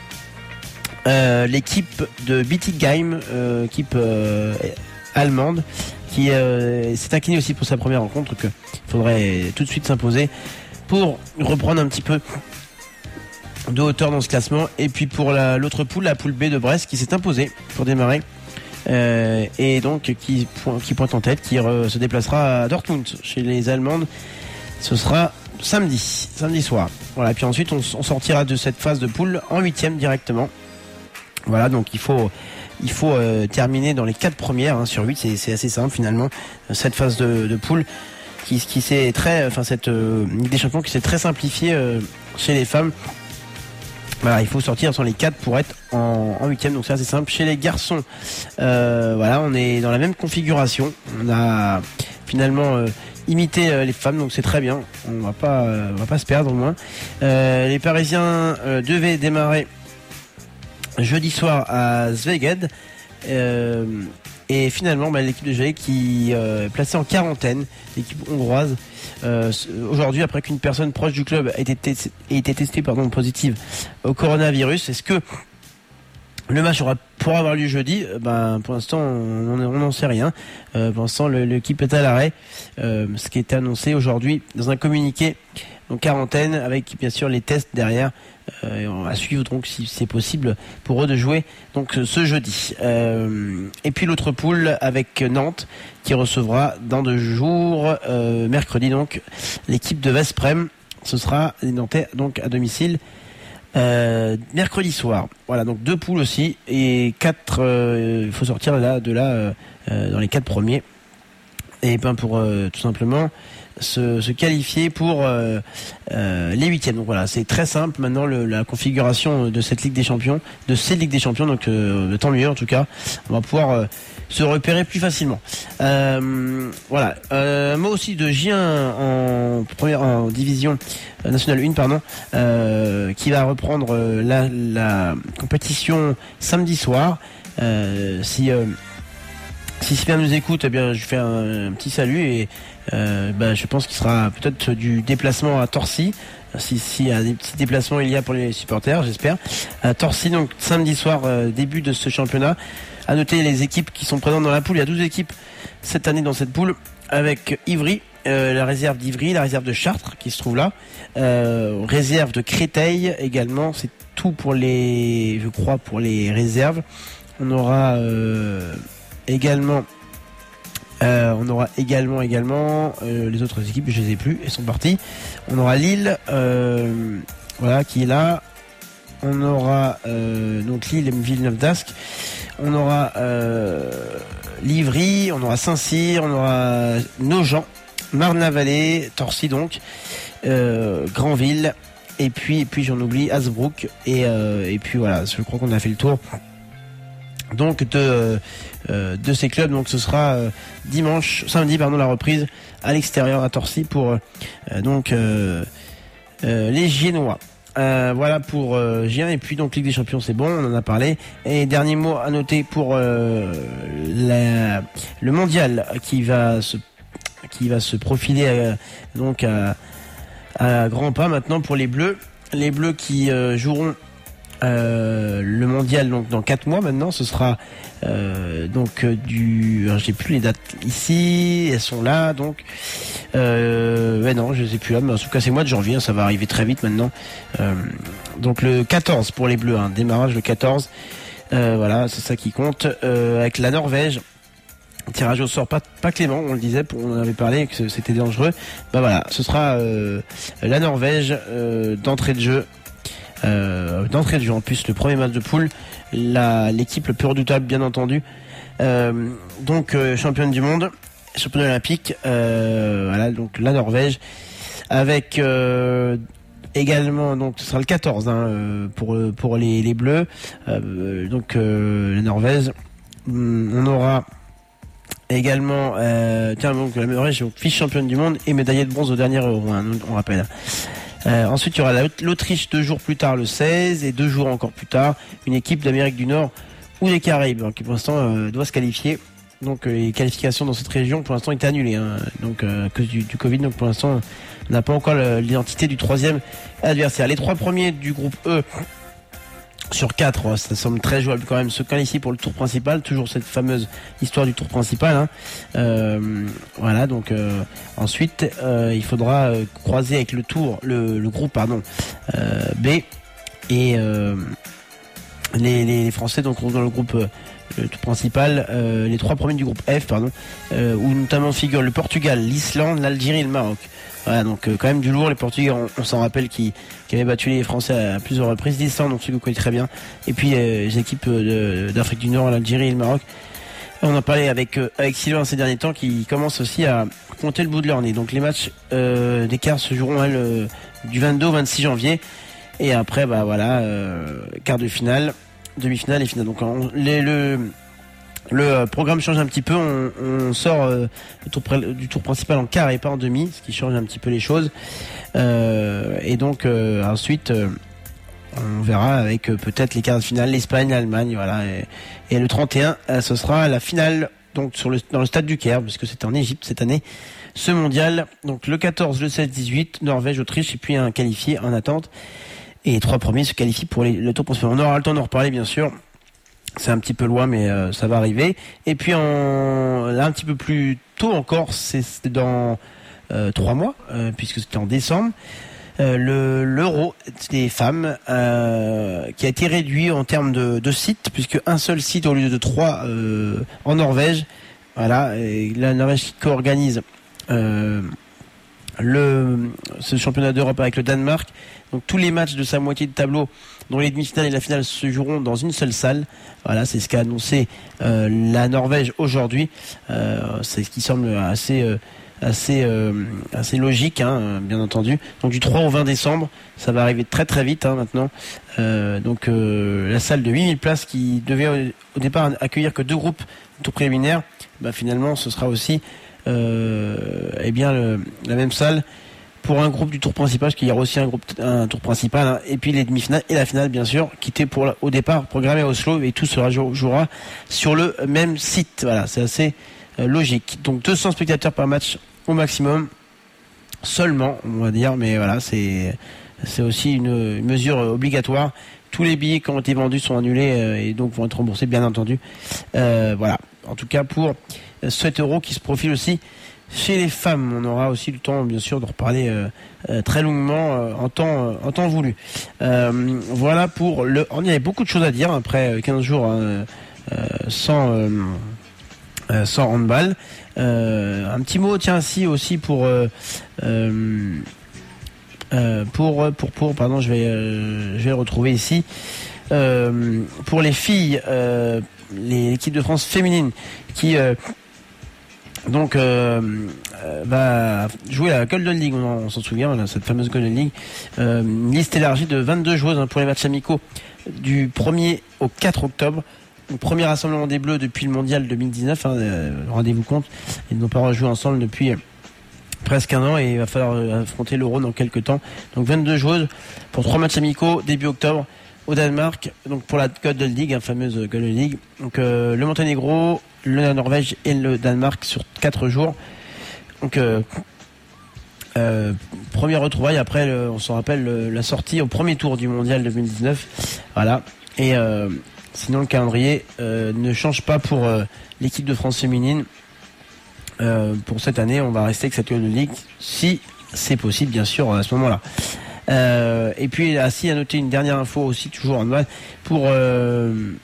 l'équipe de Bietigheim, équipe allemande, qui s'est inclinée aussi pour sa première rencontre, qu'il faudrait tout de suite s'imposer pour reprendre un petit peu de hauteur dans ce classement. Et puis pour l'autre poule, la poule B de Brest, qui s'est imposée pour démarrer, et donc qui pointe en tête, qui se déplacera à Dortmund chez les Allemandes. Ce sera samedi soir. Voilà, et puis ensuite on sortira de cette phase de poule en 8e directement. Voilà, donc il faut terminer dans les 4 premières, hein, sur 8, c'est assez simple finalement, cette phase de poule qui s'est cette Ligue des Champions qui s'est très simplifiée chez les femmes. Voilà, il faut sortir sur les 4 pour être en 8e, donc c'est assez simple. Chez les garçons, voilà, on est dans la même configuration. On a finalement imité les femmes, donc c'est très bien. On va pas se perdre au moins. Les Parisiens devaient démarrer jeudi soir à Szeged Et finalement, l'équipe de Jalais qui est placée en quarantaine, l'équipe hongroise, aujourd'hui, après qu'une personne proche du club ait été testée positive au coronavirus. Est-ce que le match pourra avoir lieu jeudi? Pour l'instant, on n'en sait rien. Pour l'instant, l'équipe est à l'arrêt. Ce qui était annoncé aujourd'hui dans un communiqué, donc quarantaine, avec bien sûr les tests derrière. Et on va suivre donc si c'est possible pour eux de jouer donc ce jeudi. Et puis l'autre poule avec Nantes qui recevra dans 2 jours, mercredi donc, l'équipe de Vesprem. Ce sera les Nantais donc à domicile. Mercredi soir. Voilà, donc 2 poules aussi et 4. Il faut sortir de là dans les 4 premiers. Et pour tout simplement se qualifier pour les 8e. Donc voilà, c'est très simple maintenant la configuration de cette Ligue des Champions, de ces Ligues des Champions. Donc tant mieux en tout cas. On va pouvoir se repérer plus facilement. Voilà. Un mot aussi de Gien en division nationale 1, qui va reprendre la compétition samedi soir. Si Sylvain nous écoute, eh bien, je fais un petit salut et je pense qu'il sera peut-être du déplacement à Torcy. Si y a des petits déplacements il y a pour les supporters, j'espère. À Torcy, donc samedi soir, début de ce championnat. À noter les équipes qui sont présentes dans la poule. Il y a 12 équipes cette année dans cette poule, avec Ivry, la réserve d'Ivry, la réserve de Chartres qui se trouve là, réserve de Créteil également. C'est tout pour les réserves. On aura également les autres équipes, je les ai plus, elles sont parties. On aura Lille, qui est là. On aura donc Lille et Villeneuve d'Ascq. On aura Livry, on aura Saint-Cyr, on aura Nogent, Marne-la-Vallée, Torcy donc, Granville, et puis j'en oublie Hasbrook et puis voilà, je crois qu'on a fait le tour. Donc de ces clubs. Donc ce sera samedi la reprise à l'extérieur à Torcy pour les Giennois. Voilà pour Gien. Et puis donc Ligue des Champions, c'est bon, on en a parlé. Et dernier mot à noter pour le mondial qui va se profiler à grands pas maintenant pour les Bleus qui joueront le mondial donc dans 4 mois maintenant. Ce sera j'ai plus les dates ici, elles sont là donc non je sais plus là, mais en tout cas c'est mois de janvier, ça va arriver très vite maintenant. Donc le 14 pour les Bleus, démarrage le 14, voilà, c'est ça qui compte, avec la Norvège. Tirage au sort pas clément, on le disait, on en avait parlé que c'était dangereux. Voilà, ce sera la Norvège d'entrée de jeu. En plus le premier match de poule, l'équipe le plus redoutable bien entendu, championne du monde, championne olympique, donc la Norvège avec également, donc ce sera le 14 pour les Bleus, la Norvège. On aura également la Norvège, vice-championne du monde et médaillée de bronze au dernier Euro, on rappelle. Ensuite, il y aura l'Autriche 2 jours plus tard, le 16, et 2 jours encore plus tard, une équipe d'Amérique du Nord ou des Caraïbes, qui pour l'instant doit se qualifier. Donc les qualifications dans cette région pour l'instant étaient annulées, donc à cause du Covid. Donc pour l'instant, on n'a pas encore l'identité du 3e adversaire. Les 3 premiers du groupe E sur 4, ça semble très jouable quand même, se qualifient pour le tour principal, toujours cette fameuse histoire du tour principal. Voilà, donc ensuite il faudra croiser avec le groupe B, et les Français donc dans le groupe le tour principal, les 3 premiers du groupe F, où notamment figurent le Portugal, l'Islande, l'Algérie et le Maroc. Voilà, donc quand même du lourd. Les Portugais, on s'en rappelle, qui avaient battu les Français à plusieurs reprises. l'Islande, donc celui que vous connaissez très bien. Et puis les équipes d'Afrique du Nord, l'Algérie et le Maroc. On en parlait avec Sylvain ces derniers temps, qui commence aussi à compter le bout de leur nez. Donc les matchs des quarts se joueront du 22 au 26 janvier. Et après, quart de finale, demi-finale et finale. Donc le programme change un petit peu, on sort du tour principal en quart et pas en demi, ce qui change un petit peu les choses. Et donc ensuite on verra avec peut-être les quarts de finale, l'Espagne, l'Allemagne, voilà. Et le 31, ce sera la finale donc dans le stade du Caire, puisque c'est en Égypte cette année, ce mondial. Donc le 14, le 16, 18, Norvège, Autriche, et puis un qualifié en attente. Et les 3 premiers se qualifient pour le tour principal. On aura le temps d'en reparler, bien sûr. C'est un petit peu loin, mais ça va arriver. Et puis là, un petit peu plus tôt encore, c'est dans 3 mois, puisque c'était en décembre. L'Euro des femmes qui a été réduit en termes de sites, puisque un seul site au lieu de 3 en Norvège. Voilà, et la Norvège qui co-organise ce championnat d'Europe avec le Danemark. Donc tous les matchs de sa moitié de tableau, dont les demi-finales et la finale, se joueront dans une seule salle. Voilà, c'est ce qu'a annoncé la Norvège aujourd'hui. C'est ce qui semble assez logique, hein, bien entendu. Donc du 3 au 20 décembre, ça va arriver très très vite, hein, maintenant. Donc la salle de 8000 places qui devait au départ accueillir que 2 groupes de tour préliminaire, finalement ce sera aussi la même salle pour un groupe du tour principal, parce qu'il y aura aussi un tour principal, hein, et puis les demi-finales et la finale, bien sûr, qui était au départ programmé à Oslo, et tout se jouera sur le même site. Voilà, c'est assez logique. Donc 200 spectateurs par match au maximum, seulement, on va dire, mais voilà, c'est aussi une mesure obligatoire. Tous les billets qui ont été vendus sont annulés et donc vont être remboursés, bien entendu. Voilà, en tout cas pour cet Euro qui se profile aussi chez les femmes. On aura aussi le temps, bien sûr, de reparler très longuement en temps voulu. Voilà pour il y avait beaucoup de choses à dire après 15 jours sans handball. Un petit mot, tiens, aussi pour pardon, je vais le retrouver ici. Pour les filles, l'équipe de France féminine qui va jouer la Golden League, on s'en souvient, cette fameuse Golden League. Une liste élargie de 22 joueuses pour les matchs amicaux du 1er au 4 octobre. Le premier rassemblement des Bleus depuis le mondial 2019, rendez-vous compte, ils n'ont pas rejoué ensemble depuis presque un an, et il va falloir affronter l'Euro dans quelques temps. Donc 22 joueuses pour 3 matchs amicaux début octobre au Danemark, donc pour la Golden League, fameuse Golden League. Donc le Monténégro, la Norvège et le Danemark sur 4 jours. Donc première retrouvaille après on s'en rappelle la sortie au premier tour du mondial 2019. Voilà. Et sinon le calendrier ne change pas pour l'équipe de France féminine. Pour cette année, on va rester avec cette Golden League, si c'est possible, bien sûr, à ce moment-là. Et puis, à noter une dernière info aussi, toujours en mal, pour je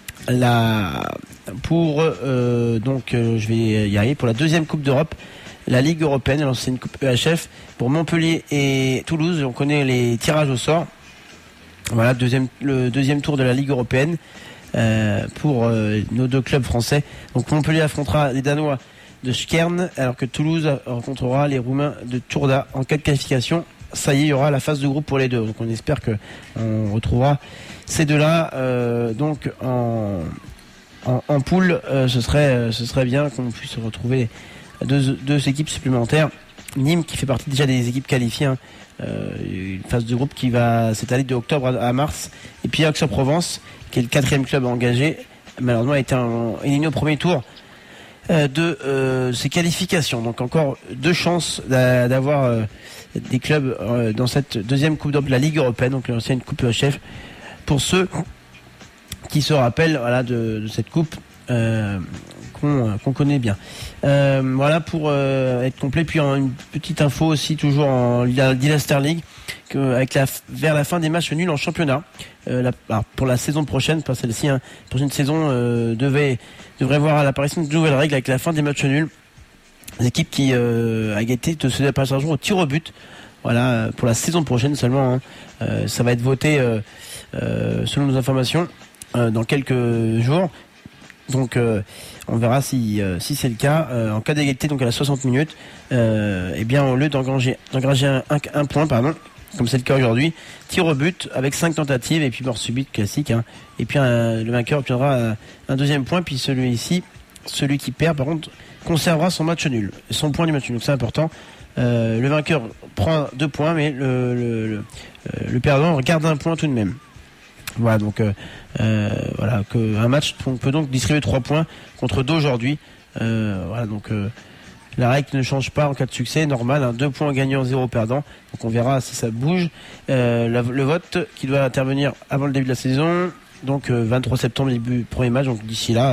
vais y arriver, pour la deuxième Coupe d'Europe, la Ligue européenne. Alors c'est une Coupe EHF pour Montpellier et Toulouse. On connaît les tirages au sort. Voilà, le deuxième tour de la Ligue européenne pour nos 2 clubs français. Donc Montpellier affrontera les Danois de Skjern, alors que Toulouse rencontrera les Roumains de Turda. En cas de qualification, ça y est, il y aura la phase de groupe pour les deux. Donc on espère qu'on retrouvera ces deux-là donc en poule. Ce serait bien qu'on puisse retrouver deux équipes supplémentaires. Nîmes qui fait partie déjà des équipes qualifiées, une phase de groupe qui va s'étaler de octobre à mars. Et puis Aix-en-Provence, qui est le 4e club engagé, malheureusement a été éliminé au premier tour de ces qualifications. Donc encore 2 chances d'avoir des clubs dans cette deuxième Coupe d'Europe de la Ligue européenne, donc l'ancienne Coupe EHF, pour ceux qui se rappellent, voilà, de cette coupe qu'on connaît bien. Voilà pour être complet. Puis une petite info aussi, toujours en Leicester League, vers la fin des matchs nuls en championnat, pour la saison prochaine, pas celle-ci, la prochaine saison devrait voir l'apparition de nouvelles règles avec la fin des matchs nuls. L'équipe qui a été de se déplacer au tir au but. Voilà, pour la saison prochaine seulement. Ça va être voté selon nos informations dans quelques jours. Donc on verra si c'est le cas. En cas d'égalité, donc à la 60 minutes, bien au lieu d'engranger un point, comme c'est le cas aujourd'hui, tir au but avec 5 tentatives et puis mort subite classique. Et puis le vainqueur obtiendra un deuxième point. Puis celui qui perd, par contre, conservera son match nul, son point du match nul. Donc c'est important. le vainqueur prend 2 points, mais le perdant garde 1 point tout de même. Voilà, donc voilà, un match peut donc distribuer 3 points contre 2 aujourd'hui. Voilà, donc la règle ne change pas en cas de succès, normal, hein, 2 points gagnants, 0 perdants. Donc on verra si ça bouge. Le vote qui doit intervenir avant le début de la saison, donc 23 septembre, début premier match. Donc d'ici là,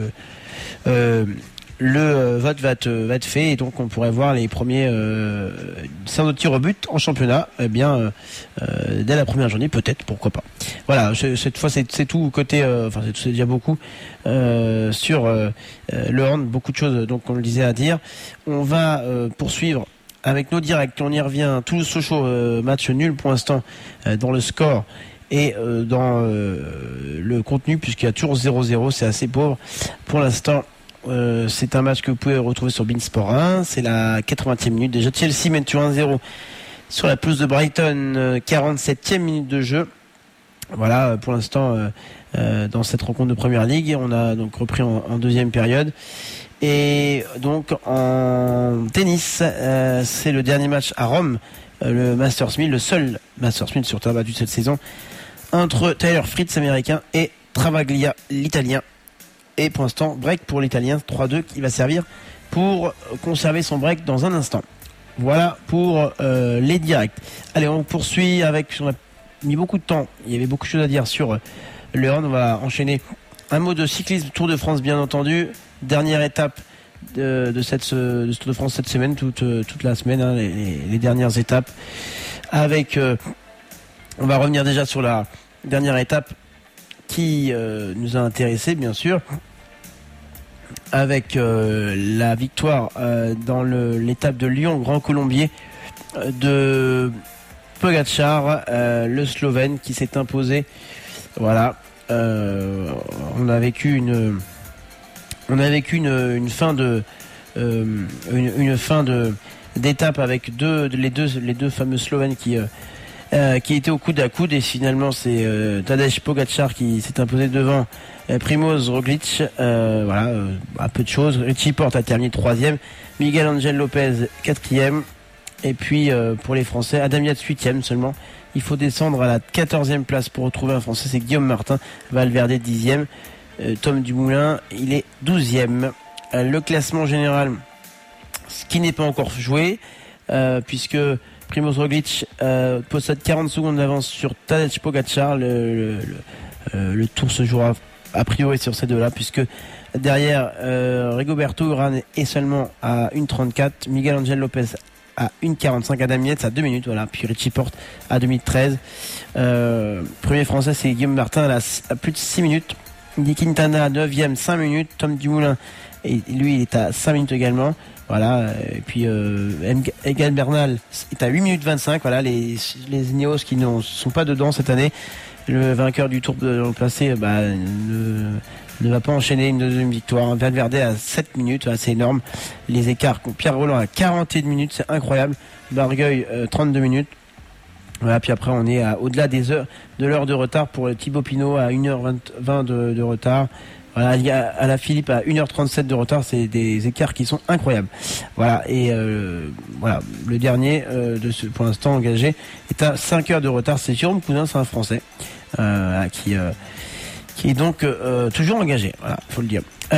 le vote va être fait, et donc on pourrait voir les premiers séances de tir au but en championnat, dès la première journée, peut-être, pourquoi pas. Voilà, cette fois c'est tout côté, c'est déjà beaucoup sur le hand, beaucoup de choses, donc on le disait, à dire. On va poursuivre avec nos directs. On y revient. Toulouse-Sochaux, match nul pour l'instant dans le score et dans le contenu, puisqu'il y a toujours 0-0, c'est assez pauvre pour l'instant. C'est un match que vous pouvez retrouver sur Beansport 1. C'est la 80e minute. Déjà, Chelsea mène sur 1-0 sur la pelouse de Brighton, 47e minute de jeu. Voilà, pour l'instant, dans cette rencontre de Première Ligue, on a donc repris en deuxième période. Et donc en tennis, c'est le dernier match à Rome, le Masters 1000, le seul Masters 1000 sur terre battue cette saison, entre Tyler Fritz, américain, et Travaglia, l'italien. Et pour l'instant, break pour l'italien, 3-2, qui va servir pour conserver son break dans un instant. Voilà pour les directs. Allez, on poursuit avec... On a mis beaucoup de temps, il y avait beaucoup de choses à dire sur le hand. On va enchaîner. Un mot de cyclisme, Tour de France bien entendu. Dernière étape de ce Tour de France cette semaine, toute la semaine, hein, les dernières étapes. Avec... on va revenir déjà sur la dernière étape qui nous a intéressé, bien sûr, avec la victoire dans l'étape de Lyon Grand Colombier de Pogačar, le Slovène, qui s'est imposé. Voilà, on a vécu une fin d'étape avec les deux fameux Slovènes qui étaient au coude à coude, et finalement c'est Tadej Pogačar qui s'est imposé devant Primož Roglič. Voilà, à peu de choses. Richie Porte a terminé 3e, Miguel Angel Lopez 4e, et puis pour les Français, Adam Yates 8e seulement. Il faut descendre à la 14e place pour retrouver un Français, c'est Guillaume Martin. Valverde 10e, Tom Dumoulin il est 12e. Le classement général, ce qui n'est pas encore joué, puisque Primož Roglič possède 40 secondes d'avance sur Tadej Pogačar. Le tour se jouera a priori sur ces deux-là, puisque derrière Rigoberto Urán est seulement à 1,34, Miguel Angel Lopez à 1,45, Adam Yates à 2 minutes, voilà, puis Richie Porte à 2 minutes 13. Premier français, c'est Guillaume Martin à plus de 6 minutes. Guy Quintana à 9e, 5 minutes. Tom Dumoulin, et lui il est à 5 minutes également. Voilà, et puis Egan Bernal est à 8 minutes 25. Voilà, les Ineos qui ne sont pas dedans cette année. Le vainqueur du Tour de placé ne va pas enchaîner une deuxième victoire. Valverde à 7 minutes, c'est énorme. Les écarts, Pierre Rolland à 41 minutes, c'est incroyable. Bargueil 32 minutes. Voilà, puis après on est au-delà de l'heure de retard pour Thibaut Pinot à 1h20 de retard. Voilà, il y a Alaphilippe à 1h37 de retard, c'est des écarts qui sont incroyables. Voilà, et voilà, le dernier pour l'instant engagé est à 5 heures de retard, c'est Jérôme Cousin, c'est un Français qui est donc toujours engagé. Voilà, faut le dire.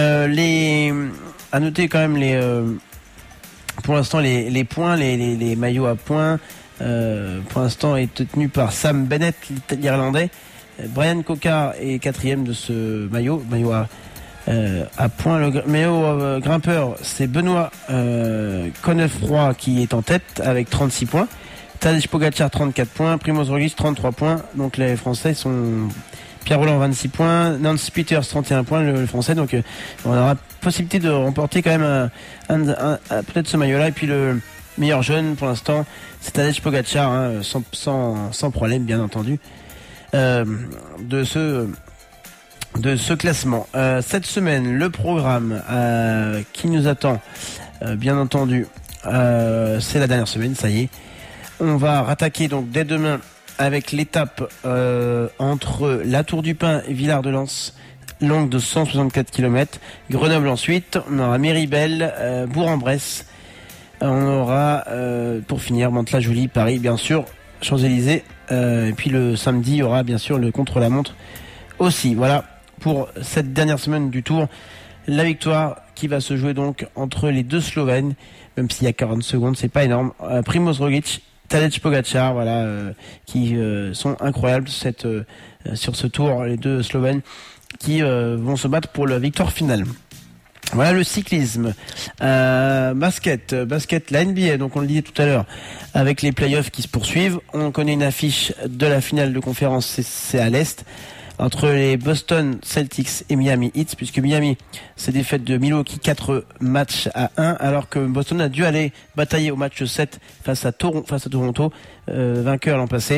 À noter quand même pour l'instant les points, les maillots à points. Pour l'instant est tenu par Sam Bennett, l'Irlandais. Brian Cocard est 4e de ce maillot à points. Le maillot grimpeur, c'est Benoît Connefroy qui est en tête avec 36 points. Tadej Pogačar 34 points, Primož Roglič 33 points. Donc les Français sont Pierre Rolland 26 points, Nance Peters 31 points, le Français. Donc on aura possibilité de remporter quand même peut-être ce maillot-là. Et puis le meilleur jeune pour l'instant, c'est Tadej Pogačar, hein, sans problème bien entendu. De ce classement. Cette semaine, le programme qui nous attend, bien entendu, c'est la dernière semaine, ça y est. On va rattaquer donc dès demain avec l'étape entre la Tour du Pin et Villard-de-Lans, longue de 164 km. Grenoble ensuite, on aura Méribel, Bourg-en-Bresse, On aura pour finir Mantes-la-Jolie, Paris bien sûr, Champs-Élysées, et puis le samedi il y aura bien sûr le contre-la-montre aussi. Voilà pour cette dernière semaine du Tour, la victoire qui va se jouer donc entre les deux Slovènes, même s'il y a 40 secondes, c'est pas énorme. Primož Roglič, Tadej Pogačar, voilà, qui sont incroyables sur ce Tour, les deux Slovènes qui vont se battre pour la victoire finale. Voilà le cyclisme. Basket, la NBA, donc on le disait tout à l'heure, avec les playoffs qui se poursuivent. On connaît une affiche de la finale de conférence, c'est à l'Est, entre les Boston Celtics et Miami Heat, puisque Miami s'est défaite de Milwaukee 4 matchs à 1, alors que Boston a dû aller batailler au match 7 face à Toronto, vainqueur l'an passé.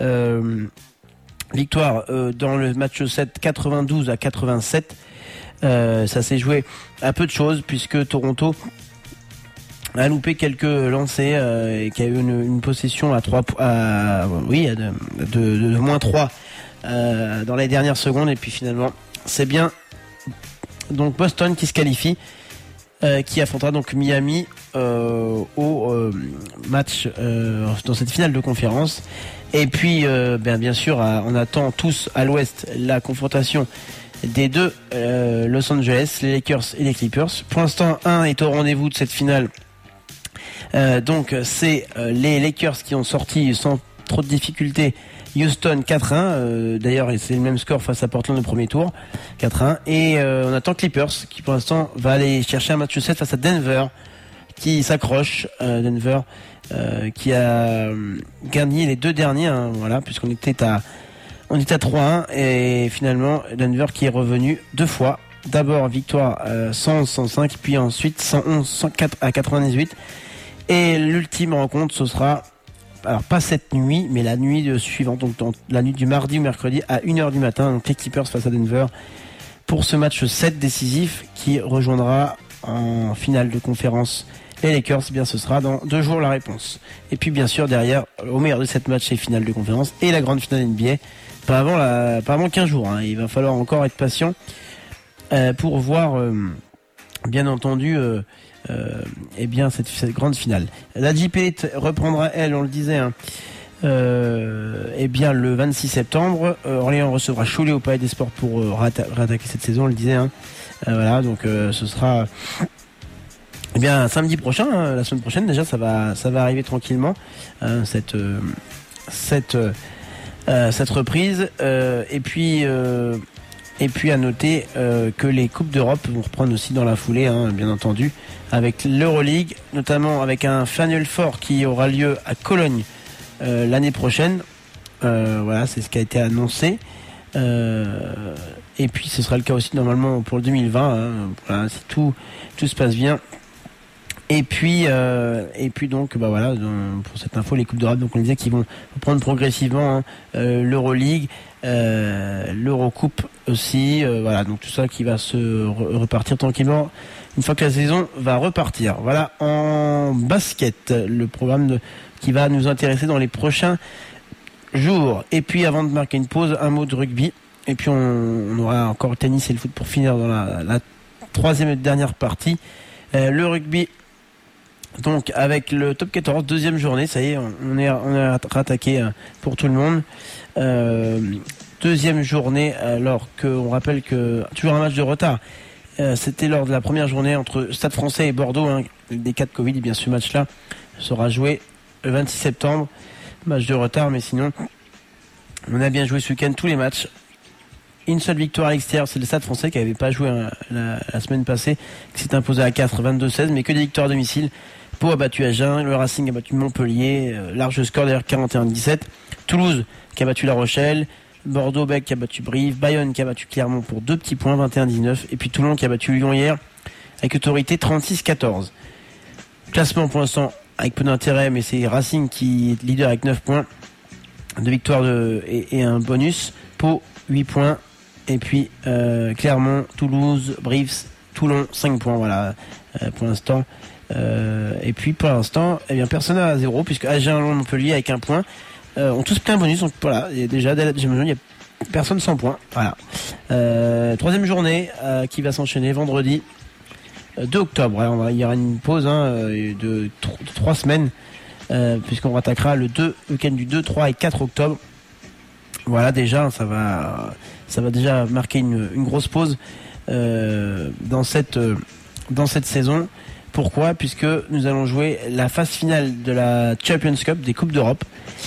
Victoire dans le match 7, 92 à 87. Ça s'est joué à peu de choses puisque Toronto a loupé quelques lancers et qui a eu une possession de moins 3 dans les dernières secondes, et puis finalement c'est bien donc Boston qui se qualifie, qui affrontera donc Miami au match dans cette finale de conférence. Et puis bien sûr on attend tous à l'ouest la confrontation des deux Los Angeles, les Lakers et les Clippers. Pour l'instant, un est au rendez-vous de cette finale. Donc c'est les Lakers qui ont sorti sans trop de difficultés Houston 4-1. D'ailleurs, c'est le même score face à Portland au premier tour, 4-1. Et on attend Clippers qui pour l'instant va aller chercher un match 7 face à Denver, qui s'accroche. Denver qui a gagné les deux derniers, hein, voilà, puisqu'on était à 3-1, et finalement Denver qui est revenu deux fois. D'abord victoire 111-105, puis ensuite 111-104 à 98. Et l'ultime rencontre, ce sera, alors pas cette nuit, mais la nuit suivante, donc la nuit du mardi ou mercredi à 1h du matin, donc les Clippers face à Denver, pour ce match 7 décisif qui rejoindra en finale de conférence les Lakers. Bien, ce sera dans 2 jours la réponse. Et puis bien sûr derrière, au meilleur de 7 matchs et finale de conférence et la grande finale NBA. Pas avant 15 jours, hein. Il va falloir encore être patient pour voir bien entendu cette grande finale. La JP reprendra, elle, on le disait, hein, le 26 septembre. Orléans recevra Cholet au Palais des Sports pour rattaquer cette saison, on le disait, hein. Voilà, donc ce sera samedi prochain, hein, la semaine prochaine déjà, ça va arriver tranquillement, cette reprise, et puis à noter que les Coupes d'Europe vont reprendre aussi dans la foulée, hein, bien entendu, avec l'Euroleague, notamment avec un Final Four qui aura lieu à Cologne l'année prochaine. Voilà, c'est ce qui a été annoncé. Et puis ce sera le cas aussi normalement pour le 2020, hein, voilà, si tout se passe bien. Et puis donc voilà, pour cette info, les Coupes d'Europe, donc on disait qu'ils vont prendre progressivement, hein, l'Euroleague, l'Eurocoupe aussi, voilà, donc tout ça qui va se repartir tranquillement une fois que la saison va repartir. Voilà, en basket, le programme qui va nous intéresser dans les prochains jours. Et puis avant de marquer une pause, un mot de rugby, et puis on aura encore le tennis et le foot pour finir dans la troisième et dernière partie. Le rugby, donc avec le top 14, deuxième journée, ça y est, on est rattaqué pour tout le monde. Deuxième journée, alors qu'on rappelle que toujours un match de retard. C'était lors de la première journée entre Stade Français et Bordeaux, hein, des cas de Covid. Et bien ce match-là sera joué le 26 septembre. Match de retard, mais sinon on a bien joué ce week-end tous les matchs. Une seule victoire à l'extérieur, c'est le Stade Français qui n'avait pas joué la semaine passée, qui s'est imposé à 4, 22-16, mais que des victoires à domicile. Pau a battu Agen, le Racing a battu Montpellier, large score d'ailleurs 41-17. Toulouse qui a battu La Rochelle, Bordeaux-Bègles qui a battu Brive, Bayonne qui a battu Clermont pour 2 petits points, 21-19, et puis Toulon qui a battu Lyon hier avec autorité 36-14. Classement pour l'instant avec peu d'intérêt, mais c'est Racing qui est leader avec 9 points, 2 victoires et un bonus. Pau 8 points, et puis Clermont, Toulouse, Brive, Toulon 5 points, voilà, pour l'instant. Et puis pour l'instant, personne à 0, puisque Agen, Montpellier avec 1 point ont tous plein bonus, donc voilà, il y a déjà il y a personne sans points, voilà. Troisième journée qui va s'enchaîner vendredi 2 octobre. Alors, il y aura une pause de 3 semaines puisqu'on rattaquera le week-end du 2, 3 et 4 octobre. Voilà, déjà ça va déjà marquer une grosse pause dans cette saison. Pourquoi ? Puisque nous allons jouer la phase finale de la Champions Cup des Coupes d'Europe.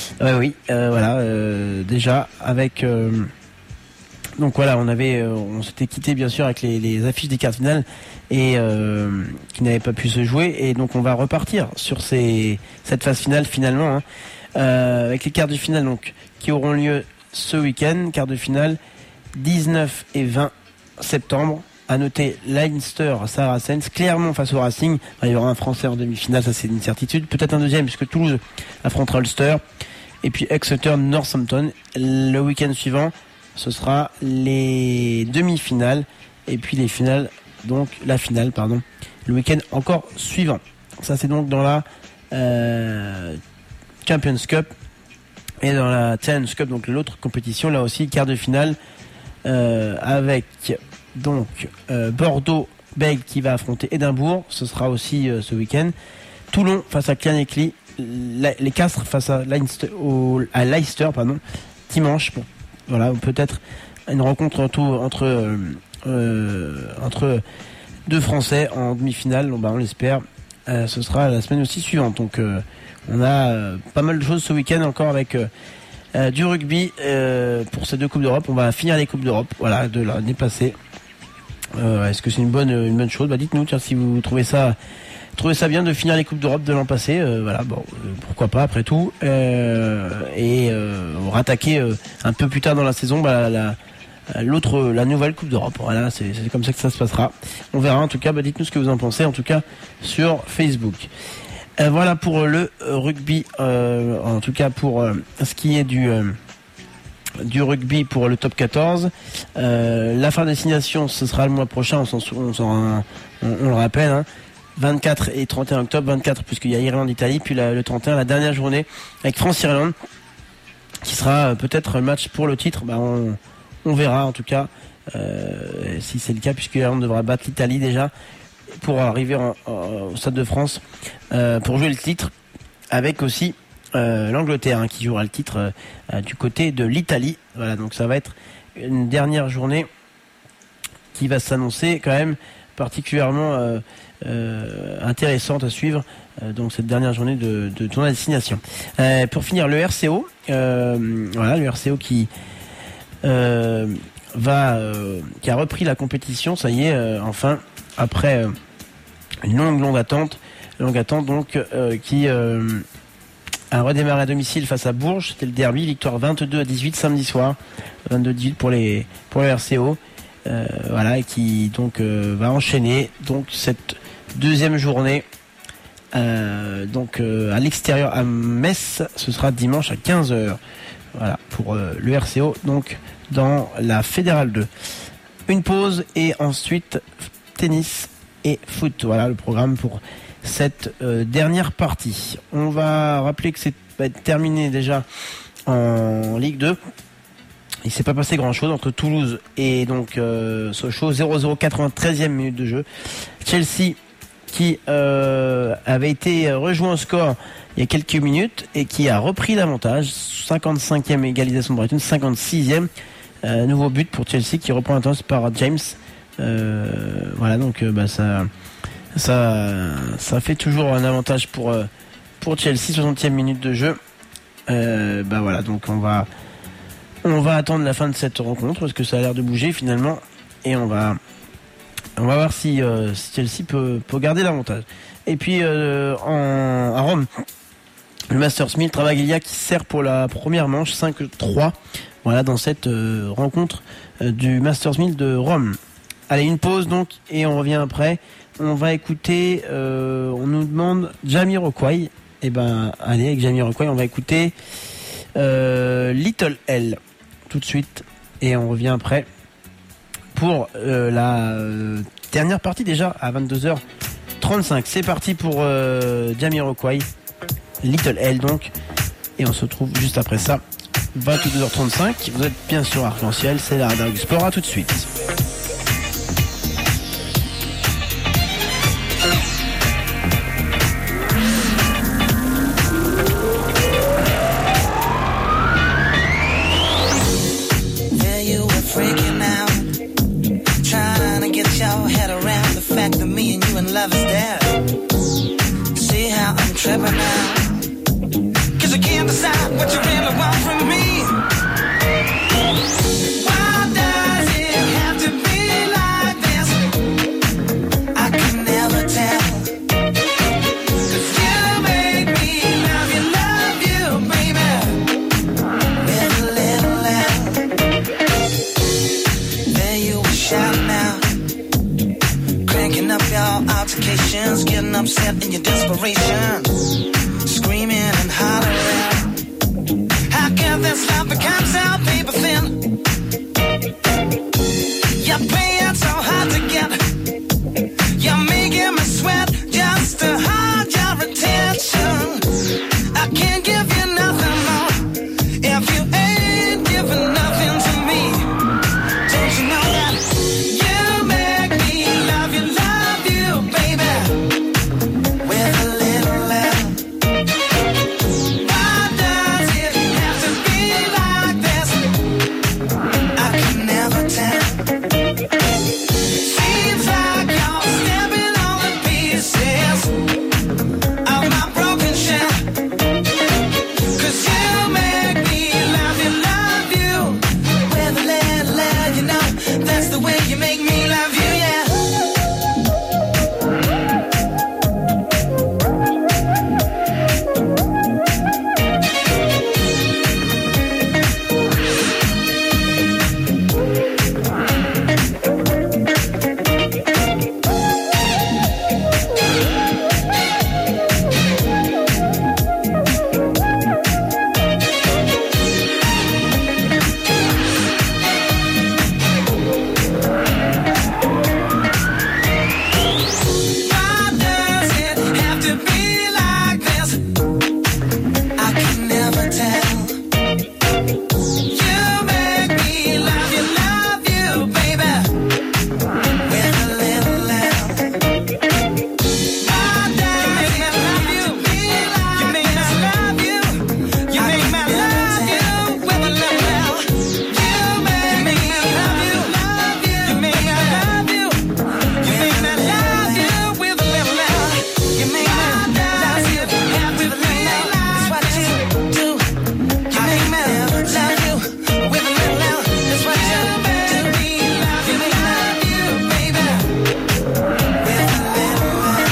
Déjà avec donc voilà, on s'était quitté bien sûr avec les affiches des quarts de finale et qui n'avaient pas pu se jouer, et donc on va repartir sur cette phase finale finalement avec les quarts de finale donc qui auront lieu ce week-end. Quart de finale 19 et 20 septembre. À noter Leinster Saracens, Clermont face au Racing. Il y aura un Français en demi-finale, ça c'est une certitude. Peut-être un deuxième puisque Toulouse affrontera Ulster. Et puis Exeter Northampton. Le week-end suivant, ce sera les demi-finales et puis les finales, donc la finale, le week-end encore suivant. Ça c'est donc dans la Champions Cup. Et dans la Challenge Cup, donc l'autre compétition, là aussi quart de finale avec donc Bordeaux Bègles qui va affronter Édimbourg, ce sera aussi ce week-end. Toulon face à Llanelli, les Castres face à Leicester, dimanche. Bon, voilà, peut-être une rencontre entre deux Français en demi-finale. Bon, on l'espère. Ce sera la semaine aussi suivante. Donc on a pas mal de choses ce week-end encore avec du rugby pour ces 2 Coupes d'Europe. On va finir les Coupes d'Europe, voilà, de l'année passée. Est-ce que c'est une bonne chose ? Dites-nous si vous trouvez ça bien de finir les Coupes d'Europe de l'an passé. Pourquoi pas après tout. Et rattaquer un peu plus tard dans la saison la nouvelle Coupe d'Europe. Voilà, c'est comme ça que ça se passera. On verra en tout cas. Dites-nous ce que vous en pensez en tout cas sur Facebook. Voilà pour le rugby. En tout cas pour ce qui est du rugby pour le top 14. La fin des destination, ce sera le mois prochain, on le rappelle, 24 et 31 octobre. 24 puisqu'il y a Irlande-Italie, puis le 31, la dernière journée avec France-Irlande, qui sera peut-être le match pour le titre. On verra en tout cas si c'est le cas, puisque l'Irlande devra battre l'Italie déjà pour arriver au Stade de France pour jouer le titre, avec aussi l'Angleterre qui jouera le titre du côté de l'Italie. Voilà, donc ça va être une dernière journée qui va s'annoncer quand même particulièrement intéressante à suivre. Donc cette dernière journée de tournoi à destination. Pour finir, le RCO, le RCO qui a repris la compétition, ça y est, enfin après une longue attente donc qui a redémarré à domicile face à Bourges. C'était le derby, victoire 22-18 samedi soir, 22-18 pour le RCO, et qui donc va enchaîner donc cette deuxième journée à l'extérieur à Metz. Ce sera dimanche à 15h. Voilà pour le RCO, donc dans la Fédérale 2. Une pause et ensuite tennis et foot. Voilà le programme pour cette dernière partie. On va rappeler que va être terminé déjà en Ligue 2. Il s'est pas passé grand chose entre Toulouse et donc Sochaux. 0-0, 93e minute de jeu. Chelsea qui avait été rejoint au score il y a quelques minutes et qui a repris l'avantage. 55e égalisation de Brighton, 56e nouveau but pour Chelsea qui reprend l'avantage par James. Ça fait toujours un avantage pour Chelsea. 60e minute de jeu. Donc on va attendre la fin de cette rencontre parce que ça a l'air de bouger finalement, et on va voir si Chelsea peut garder l'avantage. Et puis à Rome, le Masters 1000, Travaglia qui sert pour la première manche, 5-3. Voilà, dans cette rencontre du Masters 1000 de Rome. Allez, une pause donc, et on revient après. On va écouter, on nous demande Jamiroquai. Et allez, avec Jamiroquai, on va écouter Little L tout de suite, et on revient après pour la dernière partie déjà à 22h35. C'est parti pour Jamiroquai, Little L donc, et on se retrouve juste après ça. 22h35, vous êtes bien sur Arc-en-Ciel, c'est la radar du sport, à tout de suite. step right now. 'Cause you can't decide what you really want from me. Why does it have to be like this? I can never tell. 'Cause you make me love you, baby. With a little love. There you were shouting out, cranking up your altercations, getting upset in your desperation, screaming and hollering. How can this love become so paper thin? You're paying so hard to get. You're making me sweat just to hold your attention. I can't give you nothing more if you ain't giving nothing to me. Don't you know that you make me love you, baby, with a little love. Why does it have to be like this? I can never tell. Seems like you're stepping on the pieces of my broken shell. 'Cause you make me love you, with a little love, you know. That's the way you make me love you, yeah. Why does it have to be like this? I can never tell. You make me love you, baby, with a little love. Why does it have to be like you make me love you? You make me love you with a little love. You make me love you. You make me love you. You make me love you with a little love. You make me love you with a little love. That's what you do. You make me love you with a little love. That's what you do. You make me love you, baby, with a little love.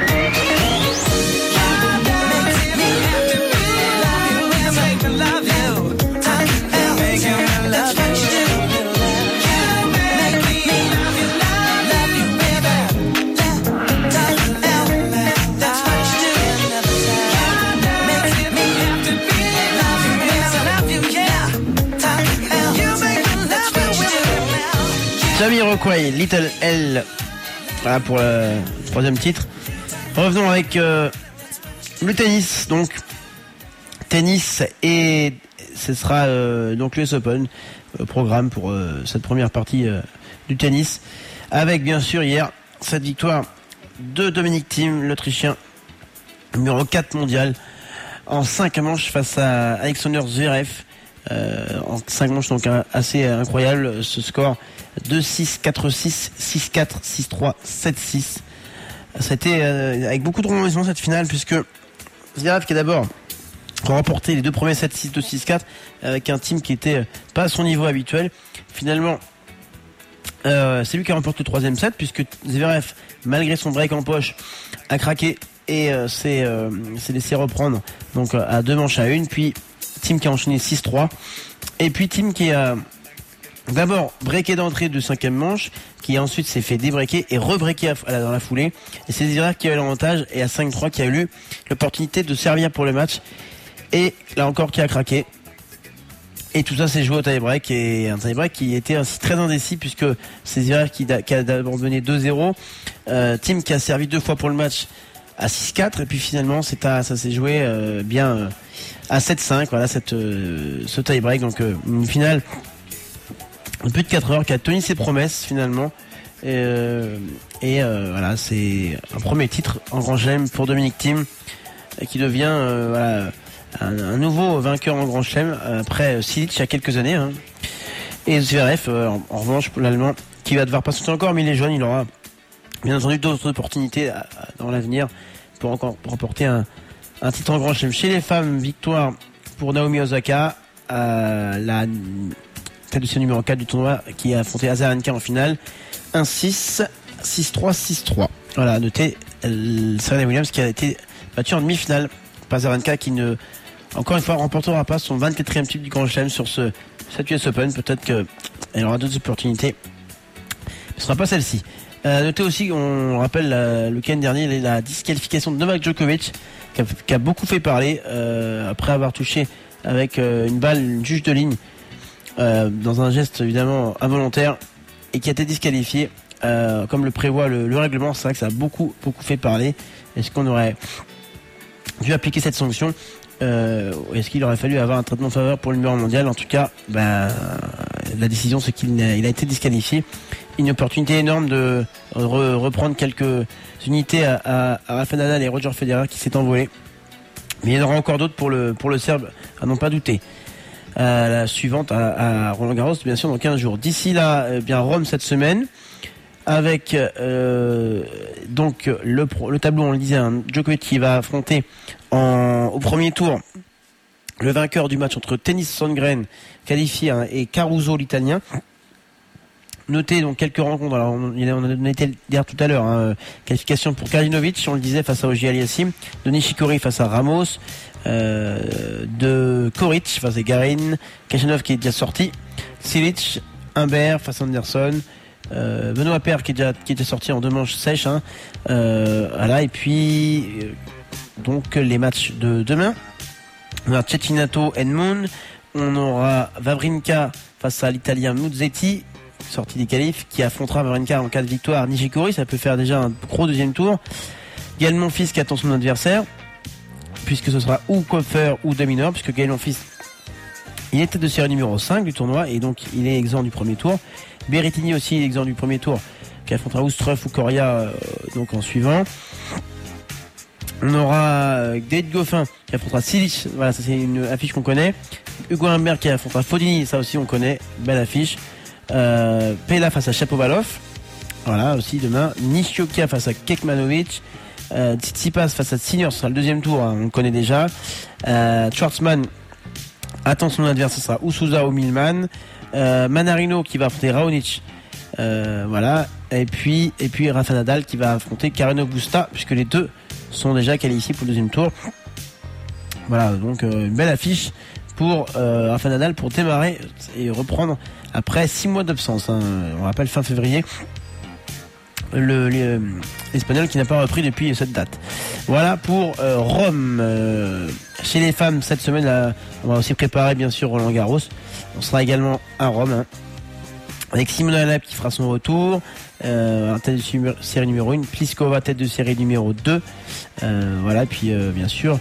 Why does it have to be like you? Make me love you. I can make you love. That's what you do. You make me love you, baby. That's what you do. Makes me have to be love you, yeah. You make me love you, Jamiroquai, Little L. Voilà pour le troisième titre. Revenons avec le tennis. Donc tennis, et ce sera donc l'US Open programme pour cette première partie du tennis, avec bien sûr hier cette victoire de Dominic Thiem, l'Autrichien numéro 4 mondial, en 5 manches face à Alexander Zverev. En 5 manches, donc assez incroyable ce score. 2-6, 4-6, 6-4, 6-3, 7-6. C'était avec beaucoup de rebondissements cette finale, puisque Zverev qui a d'abord remporté les deux premiers 7-6, 2, 6-4 avec un team qui était pas à son niveau habituel. Finalement, c'est lui qui remporte le troisième set, puisque Zverev, malgré son break en poche, a craqué et s'est laissé reprendre donc à 2 manches à 1. Puis Thiem qui a enchaîné 6-3, et puis Thiem qui a d'abord breaké d'entrée de 5e manche, qui ensuite s'est fait débreaker et rebreaker dans la foulée, et c'est Zverev qui a eu l'avantage, et à 5-3 qui a eu l'opportunité de servir pour le match, et là encore qui a craqué. Et tout ça s'est joué au tie-break, et un tie-break qui était ainsi très indécis, puisque c'est Zverev qui a d'abord mené 2-0, Thiem qui a servi 2 fois pour le match à 6-4, et puis finalement ça s'est joué bien à 7-5. Voilà ce tie-break, donc une finale de plus de 4 heures qui a tenu ses promesses finalement, et voilà, c'est un premier titre en Grand Chelem pour Dominic Thiem, qui devient voilà, un nouveau vainqueur en Grand Chelem après Cilic il y a quelques années, hein. Et Zverev en revanche, pour l'Allemand, qui va devoir patienter encore, mais il est jeune, il aura bien entendu d'autres opportunités dans l'avenir pour encore remporter un Un titre en grand chelem chez les femmes, victoire pour Naomi Osaka, la tête de série numéro 4 du tournoi, qui a affronté Azarenka en finale. 1-6, 6-3, 6-3. Voilà, notez Serena Williams qui a été battue en demi-finale par Azarenka, qui encore une fois, remportera pas son 24e titre du Grand Chelem sur cette US Open. Peut-être qu'elle aura d'autres opportunités. Ce ne sera pas celle-ci. Notez aussi, on rappelle le week-end dernier, la disqualification de Novak Djokovic, qui a beaucoup fait parler après avoir touché avec une balle, une juge de ligne, dans un geste évidemment involontaire, et qui a été disqualifié, comme le prévoit le règlement. C'est vrai que ça a beaucoup fait parler. Est-ce qu'on aurait dû appliquer cette sanction? Est-ce qu'il aurait fallu avoir un traitement de faveur pour le numéro mondial? En tout cas, la décision, c'est qu'il a été disqualifié. Une opportunité énorme de reprendre quelques unités à Rafael Nadal et Roger Federer, qui s'est envolé. Mais il y en aura encore d'autres pour le Serbe, à n'en pas douter. La suivante à Roland Garros, bien sûr, dans 15 jours. D'ici là, bien Rome cette semaine, avec donc le tableau, on le disait, Djokovic qui va affronter au premier tour le vainqueur du match entre Tennis Sandgren, qualifié, et Caruso, l'italien. Notez donc quelques rencontres. Alors on a été dire tout à l'heure, qualification pour Krajinovic, on le disait, face à Ogier Aliassim, de Nishikori face à Ramos, de Koric face à Garin, Kachanov qui est déjà sorti, Silic, Humbert face à Anderson, Benoît Paire qui est déjà sorti en 2 manches sèches, voilà. Et puis donc les matchs de demain, on a Cecchinato Edmund, on aura Wawrinka face à l'Italien Musetti, sorti des qualifs, qui affrontera Wawrinka en cas de victoire. Nishikori, ça peut faire déjà un gros deuxième tour. Gaël Monfils qui attend son adversaire, puisque ce sera ou Kopfer ou Dominor, puisque Gaël Monfils, il est tête de série numéro 5 du tournoi, et donc il est exempt du premier tour. Berrettini aussi est exempt du premier tour, qui affrontera Oustreuf ou Coria donc en suivant. On aura David Goffin qui affrontera Silic, voilà, ça c'est une affiche qu'on connaît. Hugo Humbert qui affrontera Fognini, ça aussi on connaît, belle affiche. Pella face à Shapovalov, voilà aussi demain. Nishioka face à Kekmanovic, Tsitsipas face à Sinner, ce sera le deuxième tour, on le connaît déjà. Schwartzmann attend son adversaire, ce sera Usuza ou Milman. Manarino qui va affronter Raonic, voilà. Et puis Rafa Nadal qui va affronter Carreno Busta, puisque les deux sont déjà qualifiés pour le deuxième tour. Voilà, donc une belle affiche pour Rafa Nadal pour démarrer et reprendre après 6 mois d'absence, on rappelle fin février, l'Espagnol qui n'a pas repris depuis cette date. Voilà pour Rome. Chez les femmes cette semaine, là, on va aussi préparer bien sûr Roland Garros. On sera également à Rome, avec Simona Halep qui fera son retour, tête de série numéro 1, Pliskova tête de série numéro 2, voilà. Puis bien sûr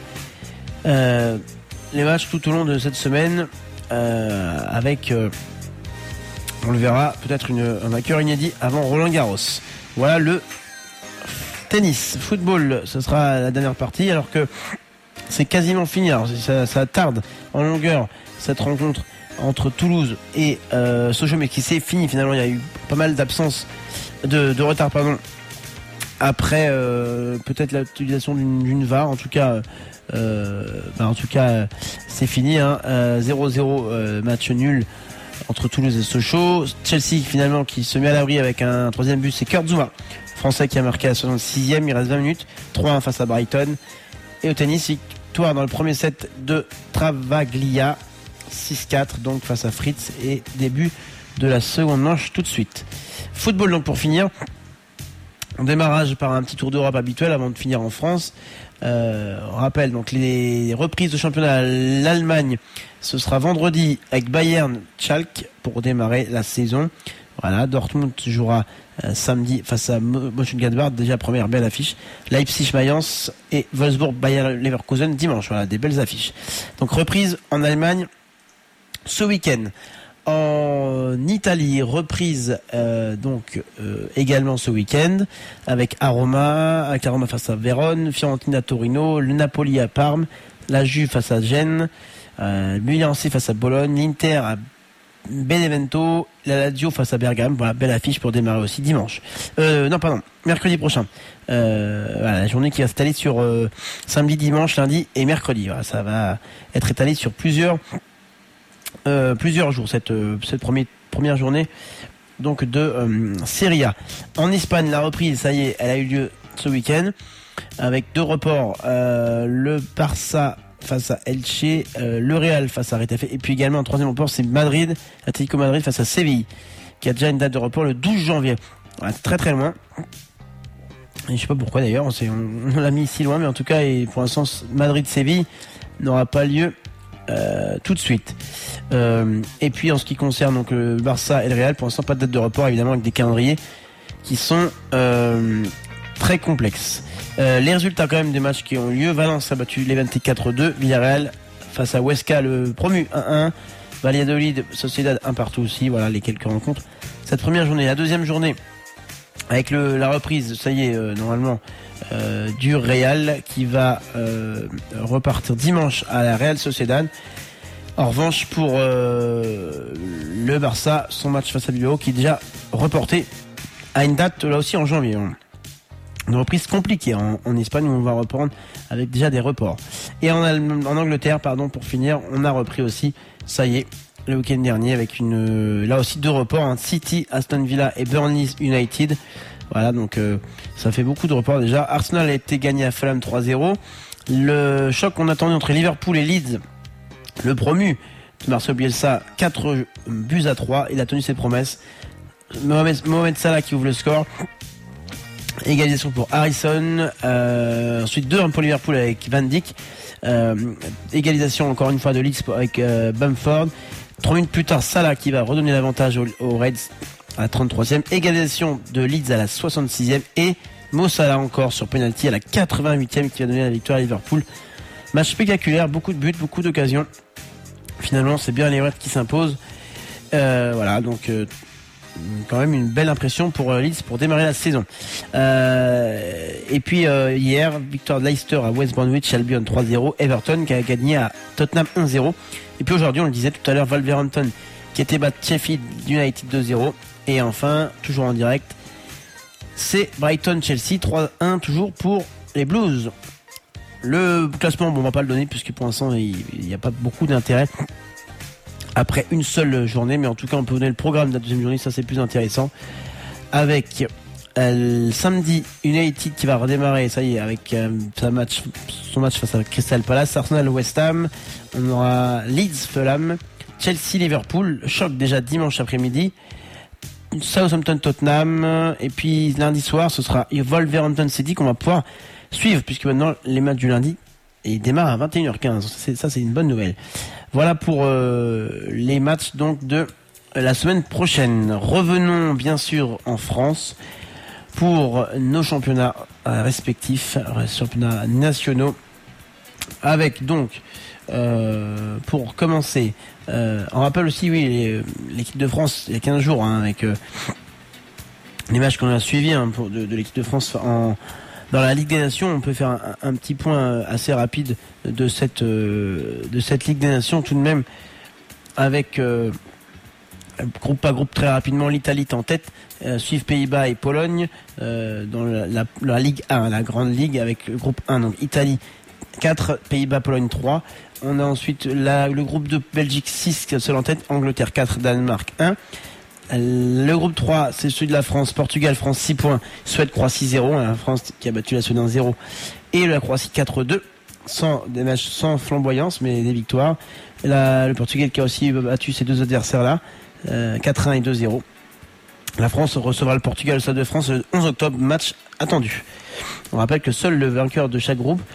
les matchs tout au long de cette semaine, avec on le verra, peut-être un vainqueur inédit avant Roland Garros. Voilà le tennis. Football, ce sera la dernière partie, alors que c'est quasiment fini. Alors ça tarde en longueur, cette rencontre entre Toulouse et Sochaux, mais qui s'est fini finalement. Il y a eu pas mal d'absence, de retard, pardon, après peut-être l'utilisation d'une VAR. En tout cas, c'est fini, 0-0, match nul entre Toulouse et Sochaux. Chelsea finalement qui se met à l'abri avec un troisième but, c'est Kurt Zouma, français, qui a marqué à la 66e. Il reste 20 minutes, 3-1 face à Brighton. Et au tennis, victoire dans le premier set de Travaglia, 6-4 donc face à Fritz, et début de la seconde manche tout de suite. Football donc pour finir, on démarrage par un petit tour d'Europe habituel avant de finir en France. On rappelle donc les reprises de championnat. L'Allemagne, ce sera vendredi avec Bayern Schalke pour démarrer la saison. Voilà, Dortmund jouera samedi face à Mönchengladbach, déjà première belle affiche. Leipzig Mayence et Wolfsburg Bayer Leverkusen dimanche. Voilà, des belles affiches. Donc reprise en Allemagne ce week-end. En Italie, reprise également ce week-end avec Roma face à Vérone, Fiorentina Torino, le Napoli à Parme, la Juve face à Gênes, Milan AC face à Bologne, l'Inter à Benevento, la Lazio face à Bergame. Voilà, belle affiche pour démarrer aussi dimanche. Mercredi prochain. Voilà, la journée qui va s'étaler sur samedi, dimanche, lundi et mercredi. Voilà, ça va être étalé sur plusieurs jours cette première journée donc de Serie A. En Espagne, la reprise, ça y est, elle a eu lieu ce week-end avec 2 reports. Le Barça face à Elche, le Real face à Retafe, et puis également un 3e report, c'est Madrid, Atlético Madrid face à Séville, qui a déjà une date de report le 12 janvier. Voilà, très très loin. Et je sais pas pourquoi d'ailleurs, on l'a mis si loin, mais en tout cas, et pour l'instant, Madrid-Séville n'aura pas lieu tout de suite. Et puis en ce qui concerne donc le Barça et le Real, pour l'instant pas de date de report, évidemment, avec des calendriers qui sont très complexes. Les résultats quand même des matchs qui ont lieu: Valence a battu Levante 4-2, Villarreal face à Huesca, le promu 1-1, Valladolid Sociedad 1-1 aussi. Voilà les quelques rencontres cette première journée. La deuxième journée avec la reprise, ça y est, normalement du Real qui va repartir dimanche à la Real Sociedad. En revanche, pour le Barça, son match face à Bilbao qui est déjà reporté à une date là aussi en janvier. Une reprise compliquée en Espagne où on va reprendre avec déjà des reports. Et en Angleterre, pour finir, on a repris aussi, ça y est, le week-end dernier avec là aussi 2 reports, City, Aston Villa et Burnley United. Voilà, donc ça fait beaucoup de reports déjà. Arsenal a été gagné à Fulham 3-0. Le choc qu'on attendait entre Liverpool et Leeds, le promu de Marcel Bielsa, 4-3, il a tenu ses promesses. Mohamed Salah qui ouvre le score. Égalisation pour Harrison, ensuite 2 pour Liverpool avec Van Dijk, égalisation encore une fois de Leeds avec Bamford. 3 minutes plus tard, Salah qui va redonner l'avantage aux Reds à la 33e, égalisation de Leeds à la 66e et Mo Salah encore sur penalty à la 88e qui va donner la victoire à Liverpool. Match spectaculaire, beaucoup de buts, beaucoup d'occasions. Finalement, c'est bien les Reds qui s'imposent. Voilà, donc quand même une belle impression pour Leeds pour démarrer la saison. Et puis hier, victoire de Leicester à West Bromwich Albion 3-0, Everton qui a gagné à Tottenham 1-0. Et puis aujourd'hui, on le disait tout à l'heure, Wolverhampton qui était battu Sheffield United 2-0. Et enfin, toujours en direct, c'est Brighton-Chelsea 3-1 toujours pour les Blues. Le classement, on va pas le donner puisque pour l'instant il n'y a pas beaucoup d'intérêt après une seule journée, mais en tout cas on peut donner le programme de la deuxième journée, ça c'est plus intéressant, avec samedi United qui va redémarrer, ça y est, avec son match face à Crystal Palace, Arsenal West Ham, on aura Leeds Fulham, Chelsea Liverpool, choc déjà dimanche après-midi, Southampton Tottenham, et puis lundi soir ce sera Wolverhampton City qu'on va pouvoir suivre puisque maintenant les matchs du lundi ils démarrent à 21h15, ça c'est une bonne nouvelle. Voilà pour les matchs donc de la semaine prochaine. Revenons bien sûr en France pour nos championnats respectifs, championnats nationaux, avec donc pour commencer, on rappelle aussi l'équipe de France il y a 15 jours avec les matchs qu'on a suivis de l'équipe de France dans la Ligue des Nations. On peut faire un petit point assez rapide de cette Ligue des Nations tout de même, avec groupe par groupe très rapidement. L'Italie est en tête, suivent Pays-Bas et Pologne dans la Ligue 1, la grande ligue, avec le groupe 1, donc Italie 4, Pays-Bas, Pologne 3. On a ensuite le groupe de Belgique 6 seul en tête, Angleterre 4, Danemark 1. Le groupe 3, c'est celui de la France, Portugal, France 6 points, Suède, Croatie 0, la France qui a battu la Suède 1-0, et la Croatie 4-2, des matchs sans flamboyance, mais des victoires. Et le Portugal qui a aussi battu ces deux adversaires-là, 4-1 et 2-0. La France recevra le Portugal au Stade de France le 11 octobre, match attendu. On rappelle que seul le vainqueur de chaque groupe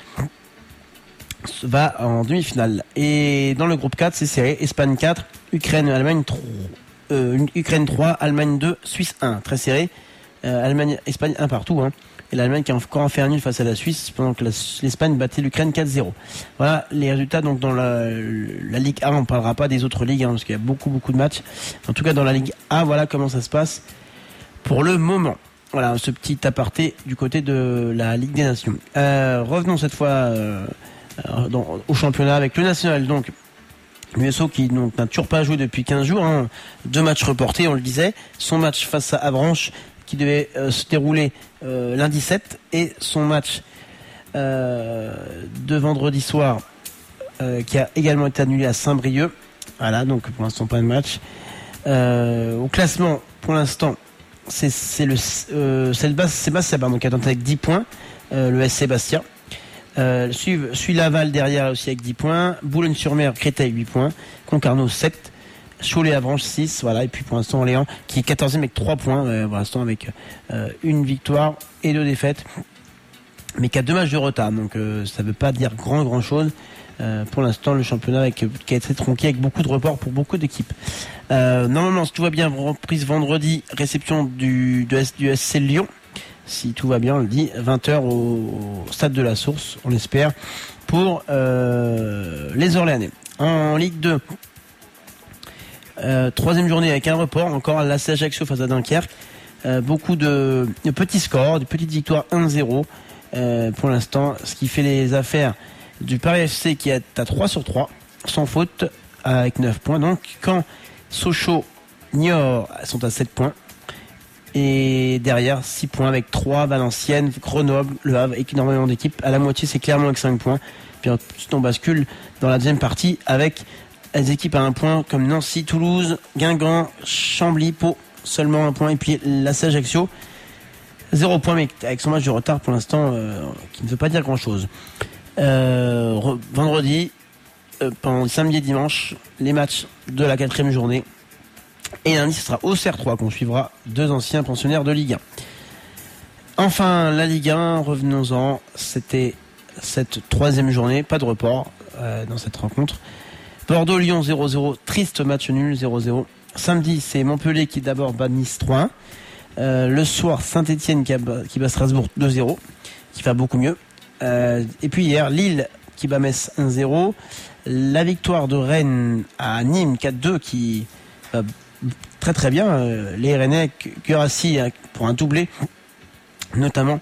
va en demi-finale. Et dans le groupe 4, c'est serré, Espagne 4, Ukraine, Allemagne 3. Ukraine 3, Allemagne 2, Suisse 1, très serré. Allemagne, Espagne 1 partout. Et l'Allemagne qui a encore en fait un nul face à la Suisse, pendant que l'Espagne battait l'Ukraine 4-0. Voilà les résultats. Donc dans la Ligue A, on ne parlera pas des autres ligues, parce qu'il y a beaucoup de matchs. En tout cas dans la Ligue A, voilà comment ça se passe pour le moment. Voilà ce petit aparté du côté de la Ligue des Nations. Revenons cette fois au championnat avec le national. Donc L'USO qui donc n'a toujours pas joué depuis 15 jours, hein. 2 matchs reportés, on le disait. Son match face à Avranches qui devait se dérouler lundi 7 et son match de vendredi soir qui a également été annulé à Saint-Brieuc. Voilà, donc pour l'instant pas de match. Au classement, pour l'instant, c'est Bastia donc qui est avec 10 points, le SC Bastia. Suit Laval derrière aussi avec 10 points, Boulogne-sur-Mer, Créteil 8 points, Concarneau 7, Cholet-Avranches 6, voilà, et puis pour l'instant Orléans qui est 14e avec 3 points, pour l'instant avec une victoire et 2 défaites, mais qui a 2 matchs de retard, donc ça ne veut pas dire grand chose. Pour l'instant, le championnat qui a été tronqué avec beaucoup de reports pour beaucoup d'équipes. Normalement, si tout va bien, reprise vendredi, réception du SC Lyon. Si tout va bien, on le dit, 20h au stade de la Source, on l'espère, pour les Orléanais. En Ligue 2, 3e journée avec un report, encore à l'AC Ajaccio face à Dunkerque. Beaucoup de petits scores, de petites victoires 1-0 pour l'instant, ce qui fait les affaires du Paris FC qui est à 3/3, sans faute, avec 9 points. Donc, quand Sochaux, Niort sont à 7 points. Et derrière, 6 points avec 3, Valenciennes, Grenoble, Le Havre, et énormément d'équipes. À la moitié, c'est clairement avec 5 points. Puis ensuite, on bascule dans la deuxième partie avec les équipes à 1 point, comme Nancy, Toulouse, Guingamp, Chambly, Pau, seulement 1 point. Et puis l'AC Ajaccio, 0 point, mais avec son match de retard pour l'instant, qui ne veut pas dire grand-chose. Vendredi, pendant samedi et dimanche, les matchs de la 4e journée. Et lundi, ce sera Auxerre 3 qu'on suivra, 2 anciens pensionnaires de Ligue 1. Enfin, la Ligue 1, revenons-en, c'était cette 3e journée, pas de report dans cette rencontre. Bordeaux-Lyon 0-0, triste match nul 0-0. Samedi, c'est Montpellier qui d'abord bat Nice 3-1. Le soir, Saint-Etienne qui bat Strasbourg 2-0, qui va beaucoup mieux. Et puis hier, Lille qui bat Metz 1-0. La victoire de Rennes à Nîmes 4-2 qui va très très bien. Les Rennais, Guerassi pour un doublé notamment.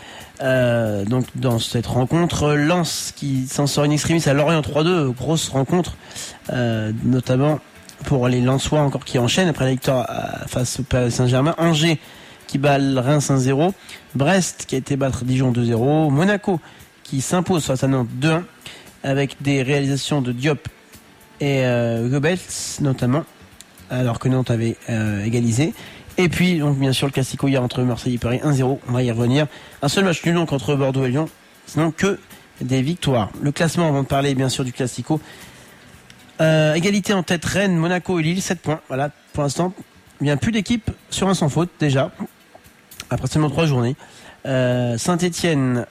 Donc dans cette rencontre, Lens qui s'en sort in extremis à Lorient 3-2, grosse rencontre, notamment pour les Lensois encore qui enchaînent après la victoire face au Paris Saint-Germain. Angers qui bat Reims 1-0, Brest qui a été battre Dijon 2-0, Monaco qui s'impose face à Nantes 2-1 avec des réalisations de Diop et Goebbels notamment, alors que Nantes avait égalisé. Et puis donc bien sûr le Classico hier entre Marseille et Paris 1-0, on va y revenir. Un seul match nul donc entre Bordeaux et Lyon, sinon que des victoires. Le classement avant de parler bien sûr du Classico. Égalité en tête Rennes, Monaco et Lille, 7 points. Voilà, pour l'instant, il n'y a plus d'équipe sur un sans faute déjà, après seulement 3 journées. Saint-Etienne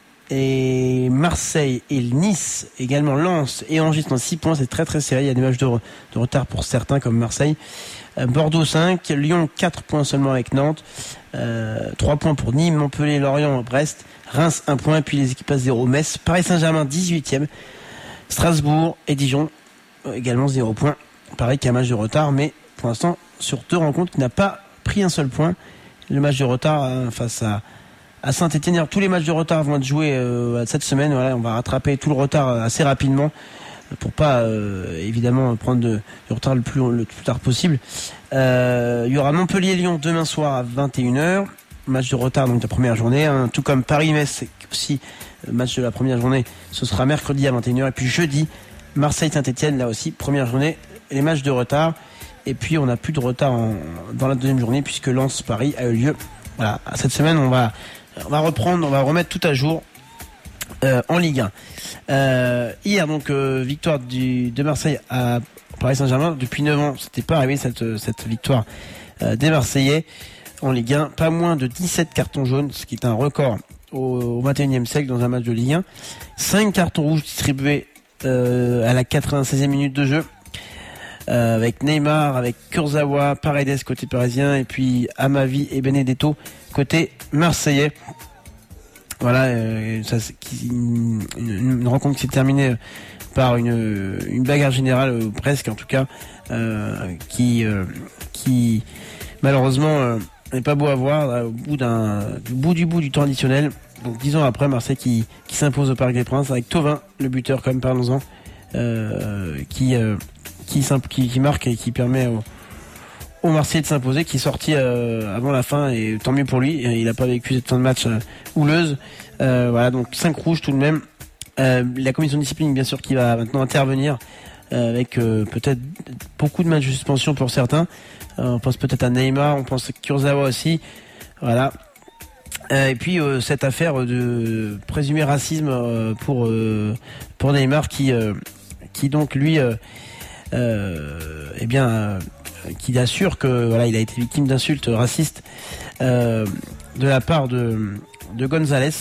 et Marseille et Nice, également Lens et Angers sont 6 points, c'est très très serré, il y a des matchs de retard pour certains comme Marseille. Bordeaux 5, Lyon 4 points seulement avec Nantes, 3 points pour Nîmes, Montpellier, Lorient, Brest, Reims 1 point, puis les équipes à 0, Metz, Paris Saint-Germain 18e, Strasbourg et Dijon également 0 points, pareil qu'un match de retard, mais pour l'instant sur 2 rencontres qui n'a pas pris un seul point. Le match de retard face à Saint-Etienne. Alors, tous les matchs de retard vont être joués cette semaine. Voilà, on va rattraper tout le retard assez rapidement pour pas évidemment prendre du retard le plus tard possible. Il y aura Montpellier-Lyon demain soir à 21h. Match de retard donc de la première journée. Tout comme Paris-Metz aussi, match de la première journée. Ce sera mercredi à 21h. Et puis jeudi, Marseille-Saint-Etienne, là aussi, première journée. Les matchs de retard. Et puis on n'a plus de retard dans la deuxième journée puisque Lens-Paris a eu lieu. Voilà, cette semaine on va reprendre, on va remettre tout à jour en Ligue 1. Hier donc victoire de Marseille à Paris Saint-Germain. Depuis 9 ans, c'était pas arrivé cette victoire des Marseillais en Ligue 1. Pas moins de 17 cartons jaunes, ce qui est un record au 21e siècle dans un match de Ligue 1. 5 cartons rouges distribués à la 96e minute de jeu. Avec Neymar, avec Kurzawa, Paredes côté parisien et puis Amavi et Benedetto côté marseillais. Voilà, une rencontre qui s'est terminée par une bagarre générale, presque en tout cas, qui malheureusement n'est pas beau à voir au bout du temps additionnel. Donc 10 ans après, Marseille qui s'impose au Parc des Princes avec Thauvin, le buteur quand même, parlons-en. qui marque et qui permet au Marseillais de s'imposer, qui est sorti avant la fin, et tant mieux pour lui. Il n'a pas vécu cette fin de match houleuse. Voilà, donc 5 rouges tout de même. La commission de discipline, bien sûr, qui va maintenant intervenir avec peut-être beaucoup de matchs de suspension pour certains. On pense peut-être à Neymar, on pense à Kurzawa aussi. Voilà. Et puis cette affaire de présumé racisme pour Neymar qui donc lui qui assure que voilà, il a été victime d'insultes racistes de la part de González,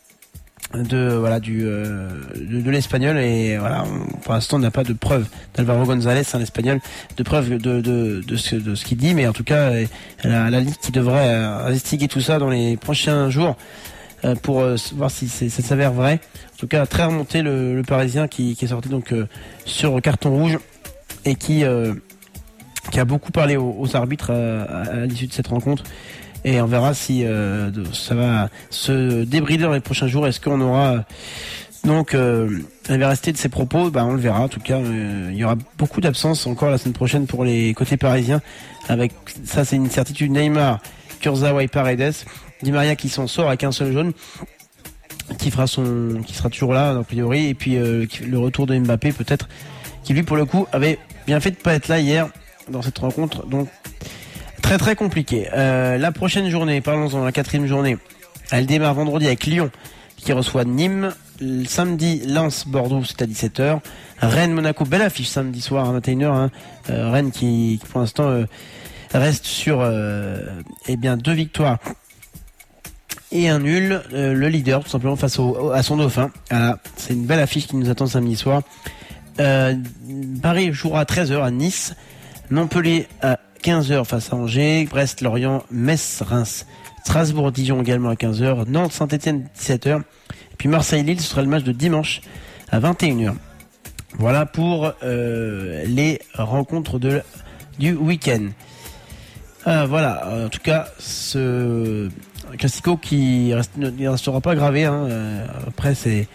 de l'espagnol, et voilà, pour l'instant on n'a pas de preuve d'Alvaro González, un espagnol, de preuve de ce qu'il dit, mais en tout cas la Ligue qui devrait investiguer tout ça dans les prochains jours pour voir si ça s'avère vrai. En tout cas, très remonté le Parisien qui est sorti donc sur carton rouge et qui a beaucoup parlé aux arbitres à l'issue de cette rencontre. Et on verra si ça va se débrider dans les prochains jours. Est-ce qu'on aura la véracité de ses propos? On le verra. En tout cas, il y aura beaucoup d'absences encore la semaine prochaine pour les côtés parisiens. Avec ça, c'est une certitude. Neymar, Kurzawa et Paredes. Di Maria qui s'en sort avec un seul jaune, qui sera toujours là a priori. Et puis le retour de Mbappé peut-être, qui lui pour le coup avait bien fait de pas être là hier dans cette rencontre. Donc très très compliqué. La prochaine journée, parlons-en, la 4e journée, elle démarre vendredi avec Lyon qui reçoit Nîmes. Le samedi, Lens, Bordeaux, c'est à 17h. Rennes, Monaco, belle affiche samedi soir à 21h. Rennes qui pour l'instant reste sur 2 victoires et un nul. Le leader tout simplement face à son dauphin. Voilà, c'est une belle affiche qui nous attend samedi soir. Paris jouera à 13h à Nice. Montpellier à 15h face à Angers, Brest, Lorient, Metz, Reims, Strasbourg, Dijon également à 15h, Nantes, Saint-Etienne 17h, et puis Marseille-Lille, ce sera le match de dimanche à 21h. Voilà pour les rencontres du week-end. Voilà, en tout cas, ce classico qui ne restera pas gravé. Après, c'est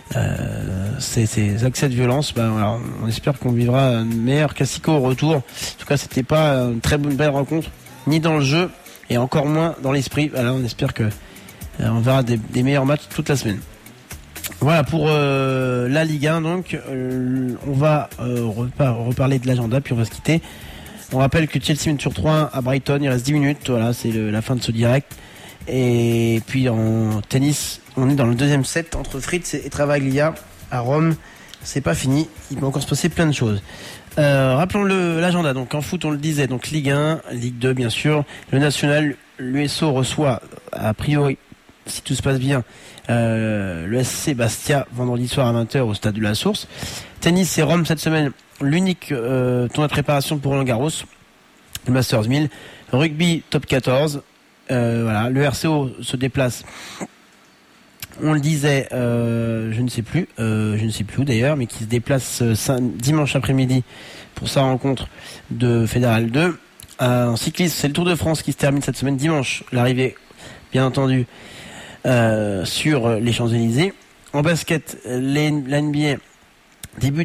ces accès de violence. Voilà, on espère qu'on vivra un meilleur classico au retour. En tout cas, c'était pas une très belle rencontre, ni dans le jeu et encore moins dans l'esprit. Voilà, on espère que on verra des meilleurs matchs toute la semaine. Voilà pour la Ligue 1. Donc on va reparler de l'agenda, puis on va se quitter. On rappelle que Chelsea mène sur 3 à Brighton, il reste 10 minutes. Voilà, c'est la fin de ce direct. Et puis en tennis, on est dans le 2e set entre Fritz et Travaglia à Rome. C'est pas fini, il peut encore se passer plein de choses. Rappelons l'agenda. Donc en foot, on le disait, donc Ligue 1, Ligue 2 bien sûr. Le national, l'USO reçoit a priori, si tout se passe bien, le SC Bastia vendredi soir à 20h au stade de la Source. Tennis, c'est Rome cette semaine, l'unique tournoi de préparation pour Roland Garros, le Masters 1000. Rugby top 14. Voilà, le RCO se déplace. On le disait, je ne sais plus où d'ailleurs, mais qui se déplace dimanche après-midi pour sa rencontre de Fédéral 2. En cyclisme, c'est le Tour de France qui se termine cette semaine dimanche. L'arrivée, bien entendu, sur les Champs-Élysées. En basket, la NBA, début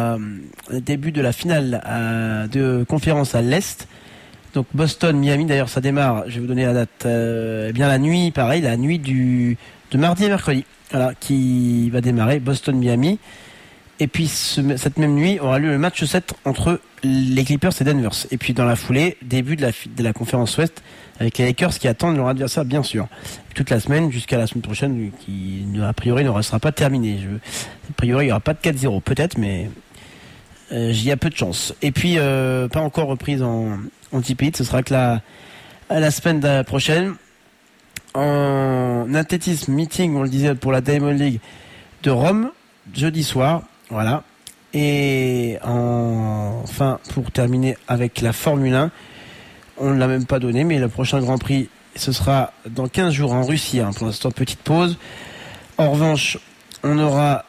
de la finale de conférence à l'Est. Donc Boston, Miami, d'ailleurs ça démarre, je vais vous donner la date, la nuit, pareil, la nuit de mardi et mercredi, voilà, qui va démarrer, Boston, Miami. Et puis cette même nuit aura lieu le match 7 entre les Clippers et Denver. Et puis dans la foulée, début de la conférence Ouest, avec les Lakers qui attendent leur adversaire bien sûr. Toute la semaine, jusqu'à la semaine prochaine, qui a priori ne restera pas terminée. A priori il n'y aura pas de 4-0 peut-être, mais j'y ai peu de chance. Et puis pas encore reprise en Tipit, ce sera que la semaine prochaine. En athlétisme, meeting, on le disait, pour la Diamond League de Rome, jeudi soir, voilà. Et enfin, pour terminer avec la Formule 1, on ne l'a même pas donné, mais le prochain Grand Prix, ce sera dans 15 jours en Russie, pour l'instant, petite pause. En revanche, on aura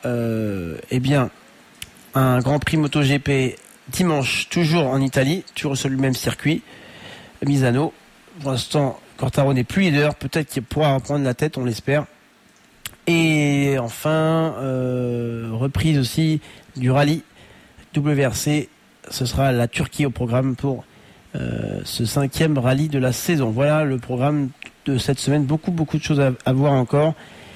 un Grand Prix MotoGP dimanche, toujours en Italie, toujours sur le même circuit, Misano. Pour l'instant, Quartaro n'est plus leader, peut-être qu'il pourra reprendre la tête, on l'espère. Et enfin, reprise aussi du rallye WRC, ce sera la Turquie au programme pour ce 5e rallye de la saison. Voilà le programme de cette semaine. Beaucoup de choses à voir encore.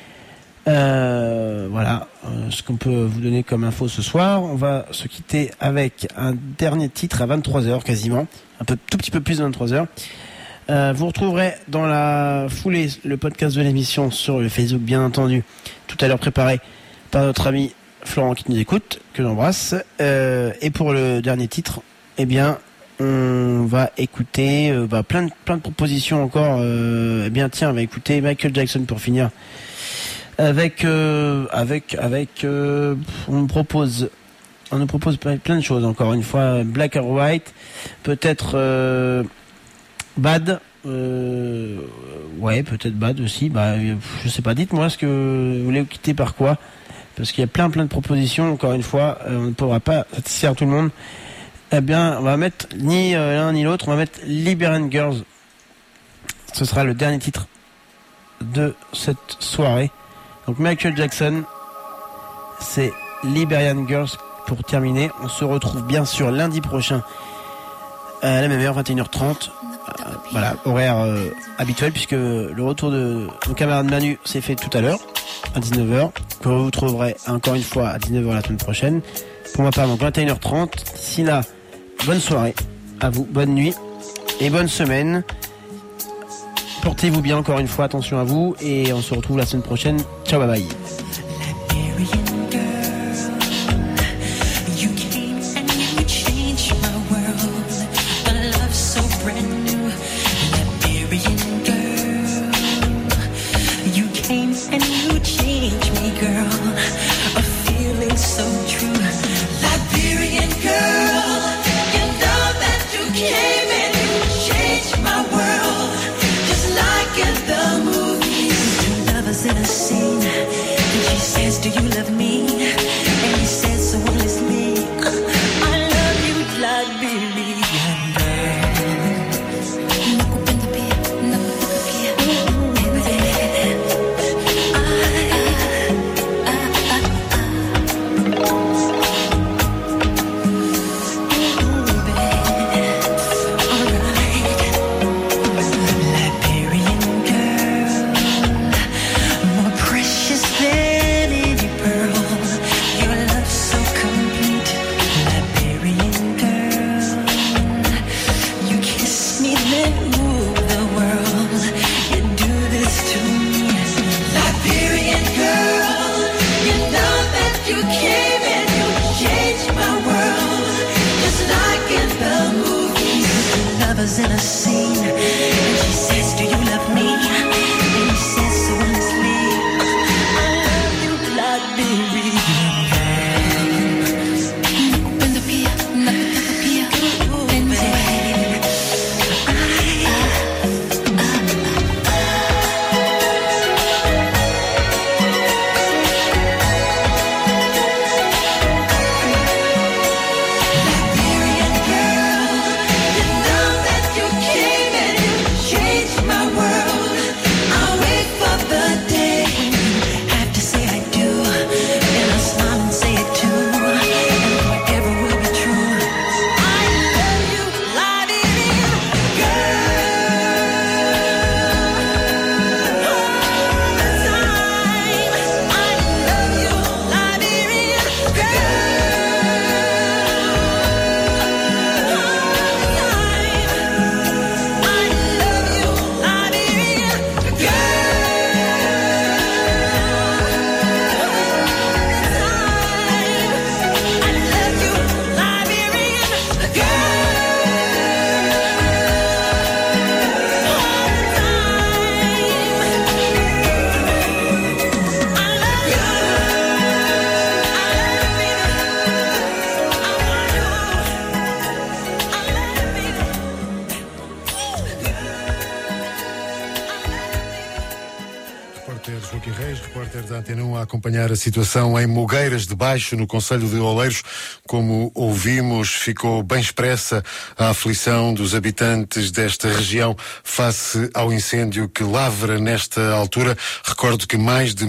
Voilà ce qu'on peut vous donner comme info ce soir. On va se quitter avec un dernier titre à 23h quasiment, tout petit peu plus de 23h. Vous retrouverez dans la foulée le podcast de l'émission sur le Facebook, bien entendu, tout à l'heure préparé par notre ami Florent qui nous écoute, que j'embrasse. Et pour le dernier titre, eh bien, on va écouter plein de propositions encore. Eh bien, tiens, on va écouter Michael Jackson pour finir. On nous propose plein de choses encore une fois. Black or White, peut-être Bad, ouais, peut-être Bad aussi. Je sais pas. Dites-moi ce que vous voulez quitter par quoi, parce qu'il y a plein de propositions. Encore une fois, on ne pourra pas satisfaire tout le monde. Eh bien, on va mettre ni l'un ni l'autre. On va mettre Liberian Girls. Ce sera le dernier titre de cette soirée. Donc Michael Jackson, c'est Liberian Girls pour terminer. On se retrouve bien sûr lundi prochain à la même heure, 21h30. Voilà, horaire habituel, puisque le retour de mon camarade Manu s'est fait tout à l'heure à 19h, que vous trouverez encore une fois à 19h la semaine prochaine. Pour ma part, donc 21h30. D'ici là, bonne soirée à vous, bonne nuit et bonne semaine. Portez-vous bien encore une fois, attention à vous, et on se retrouve la semaine prochaine. Ciao, bye bye. In a scene, and she says, do you love me? And he says, so honestly, I love you, Liberian girl. Lovers in a scene, and she says, do you love me? And he says, so honestly, I love you, Liberian Joaquim Reis, repórter da Antena 1, a acompanhar a situação em Mogueiras de Baixo, no concelho de Oleiros. Como ouvimos, ficou bem expressa a aflição dos habitantes desta região face ao incêndio que lavra nesta altura. Recordo que mais de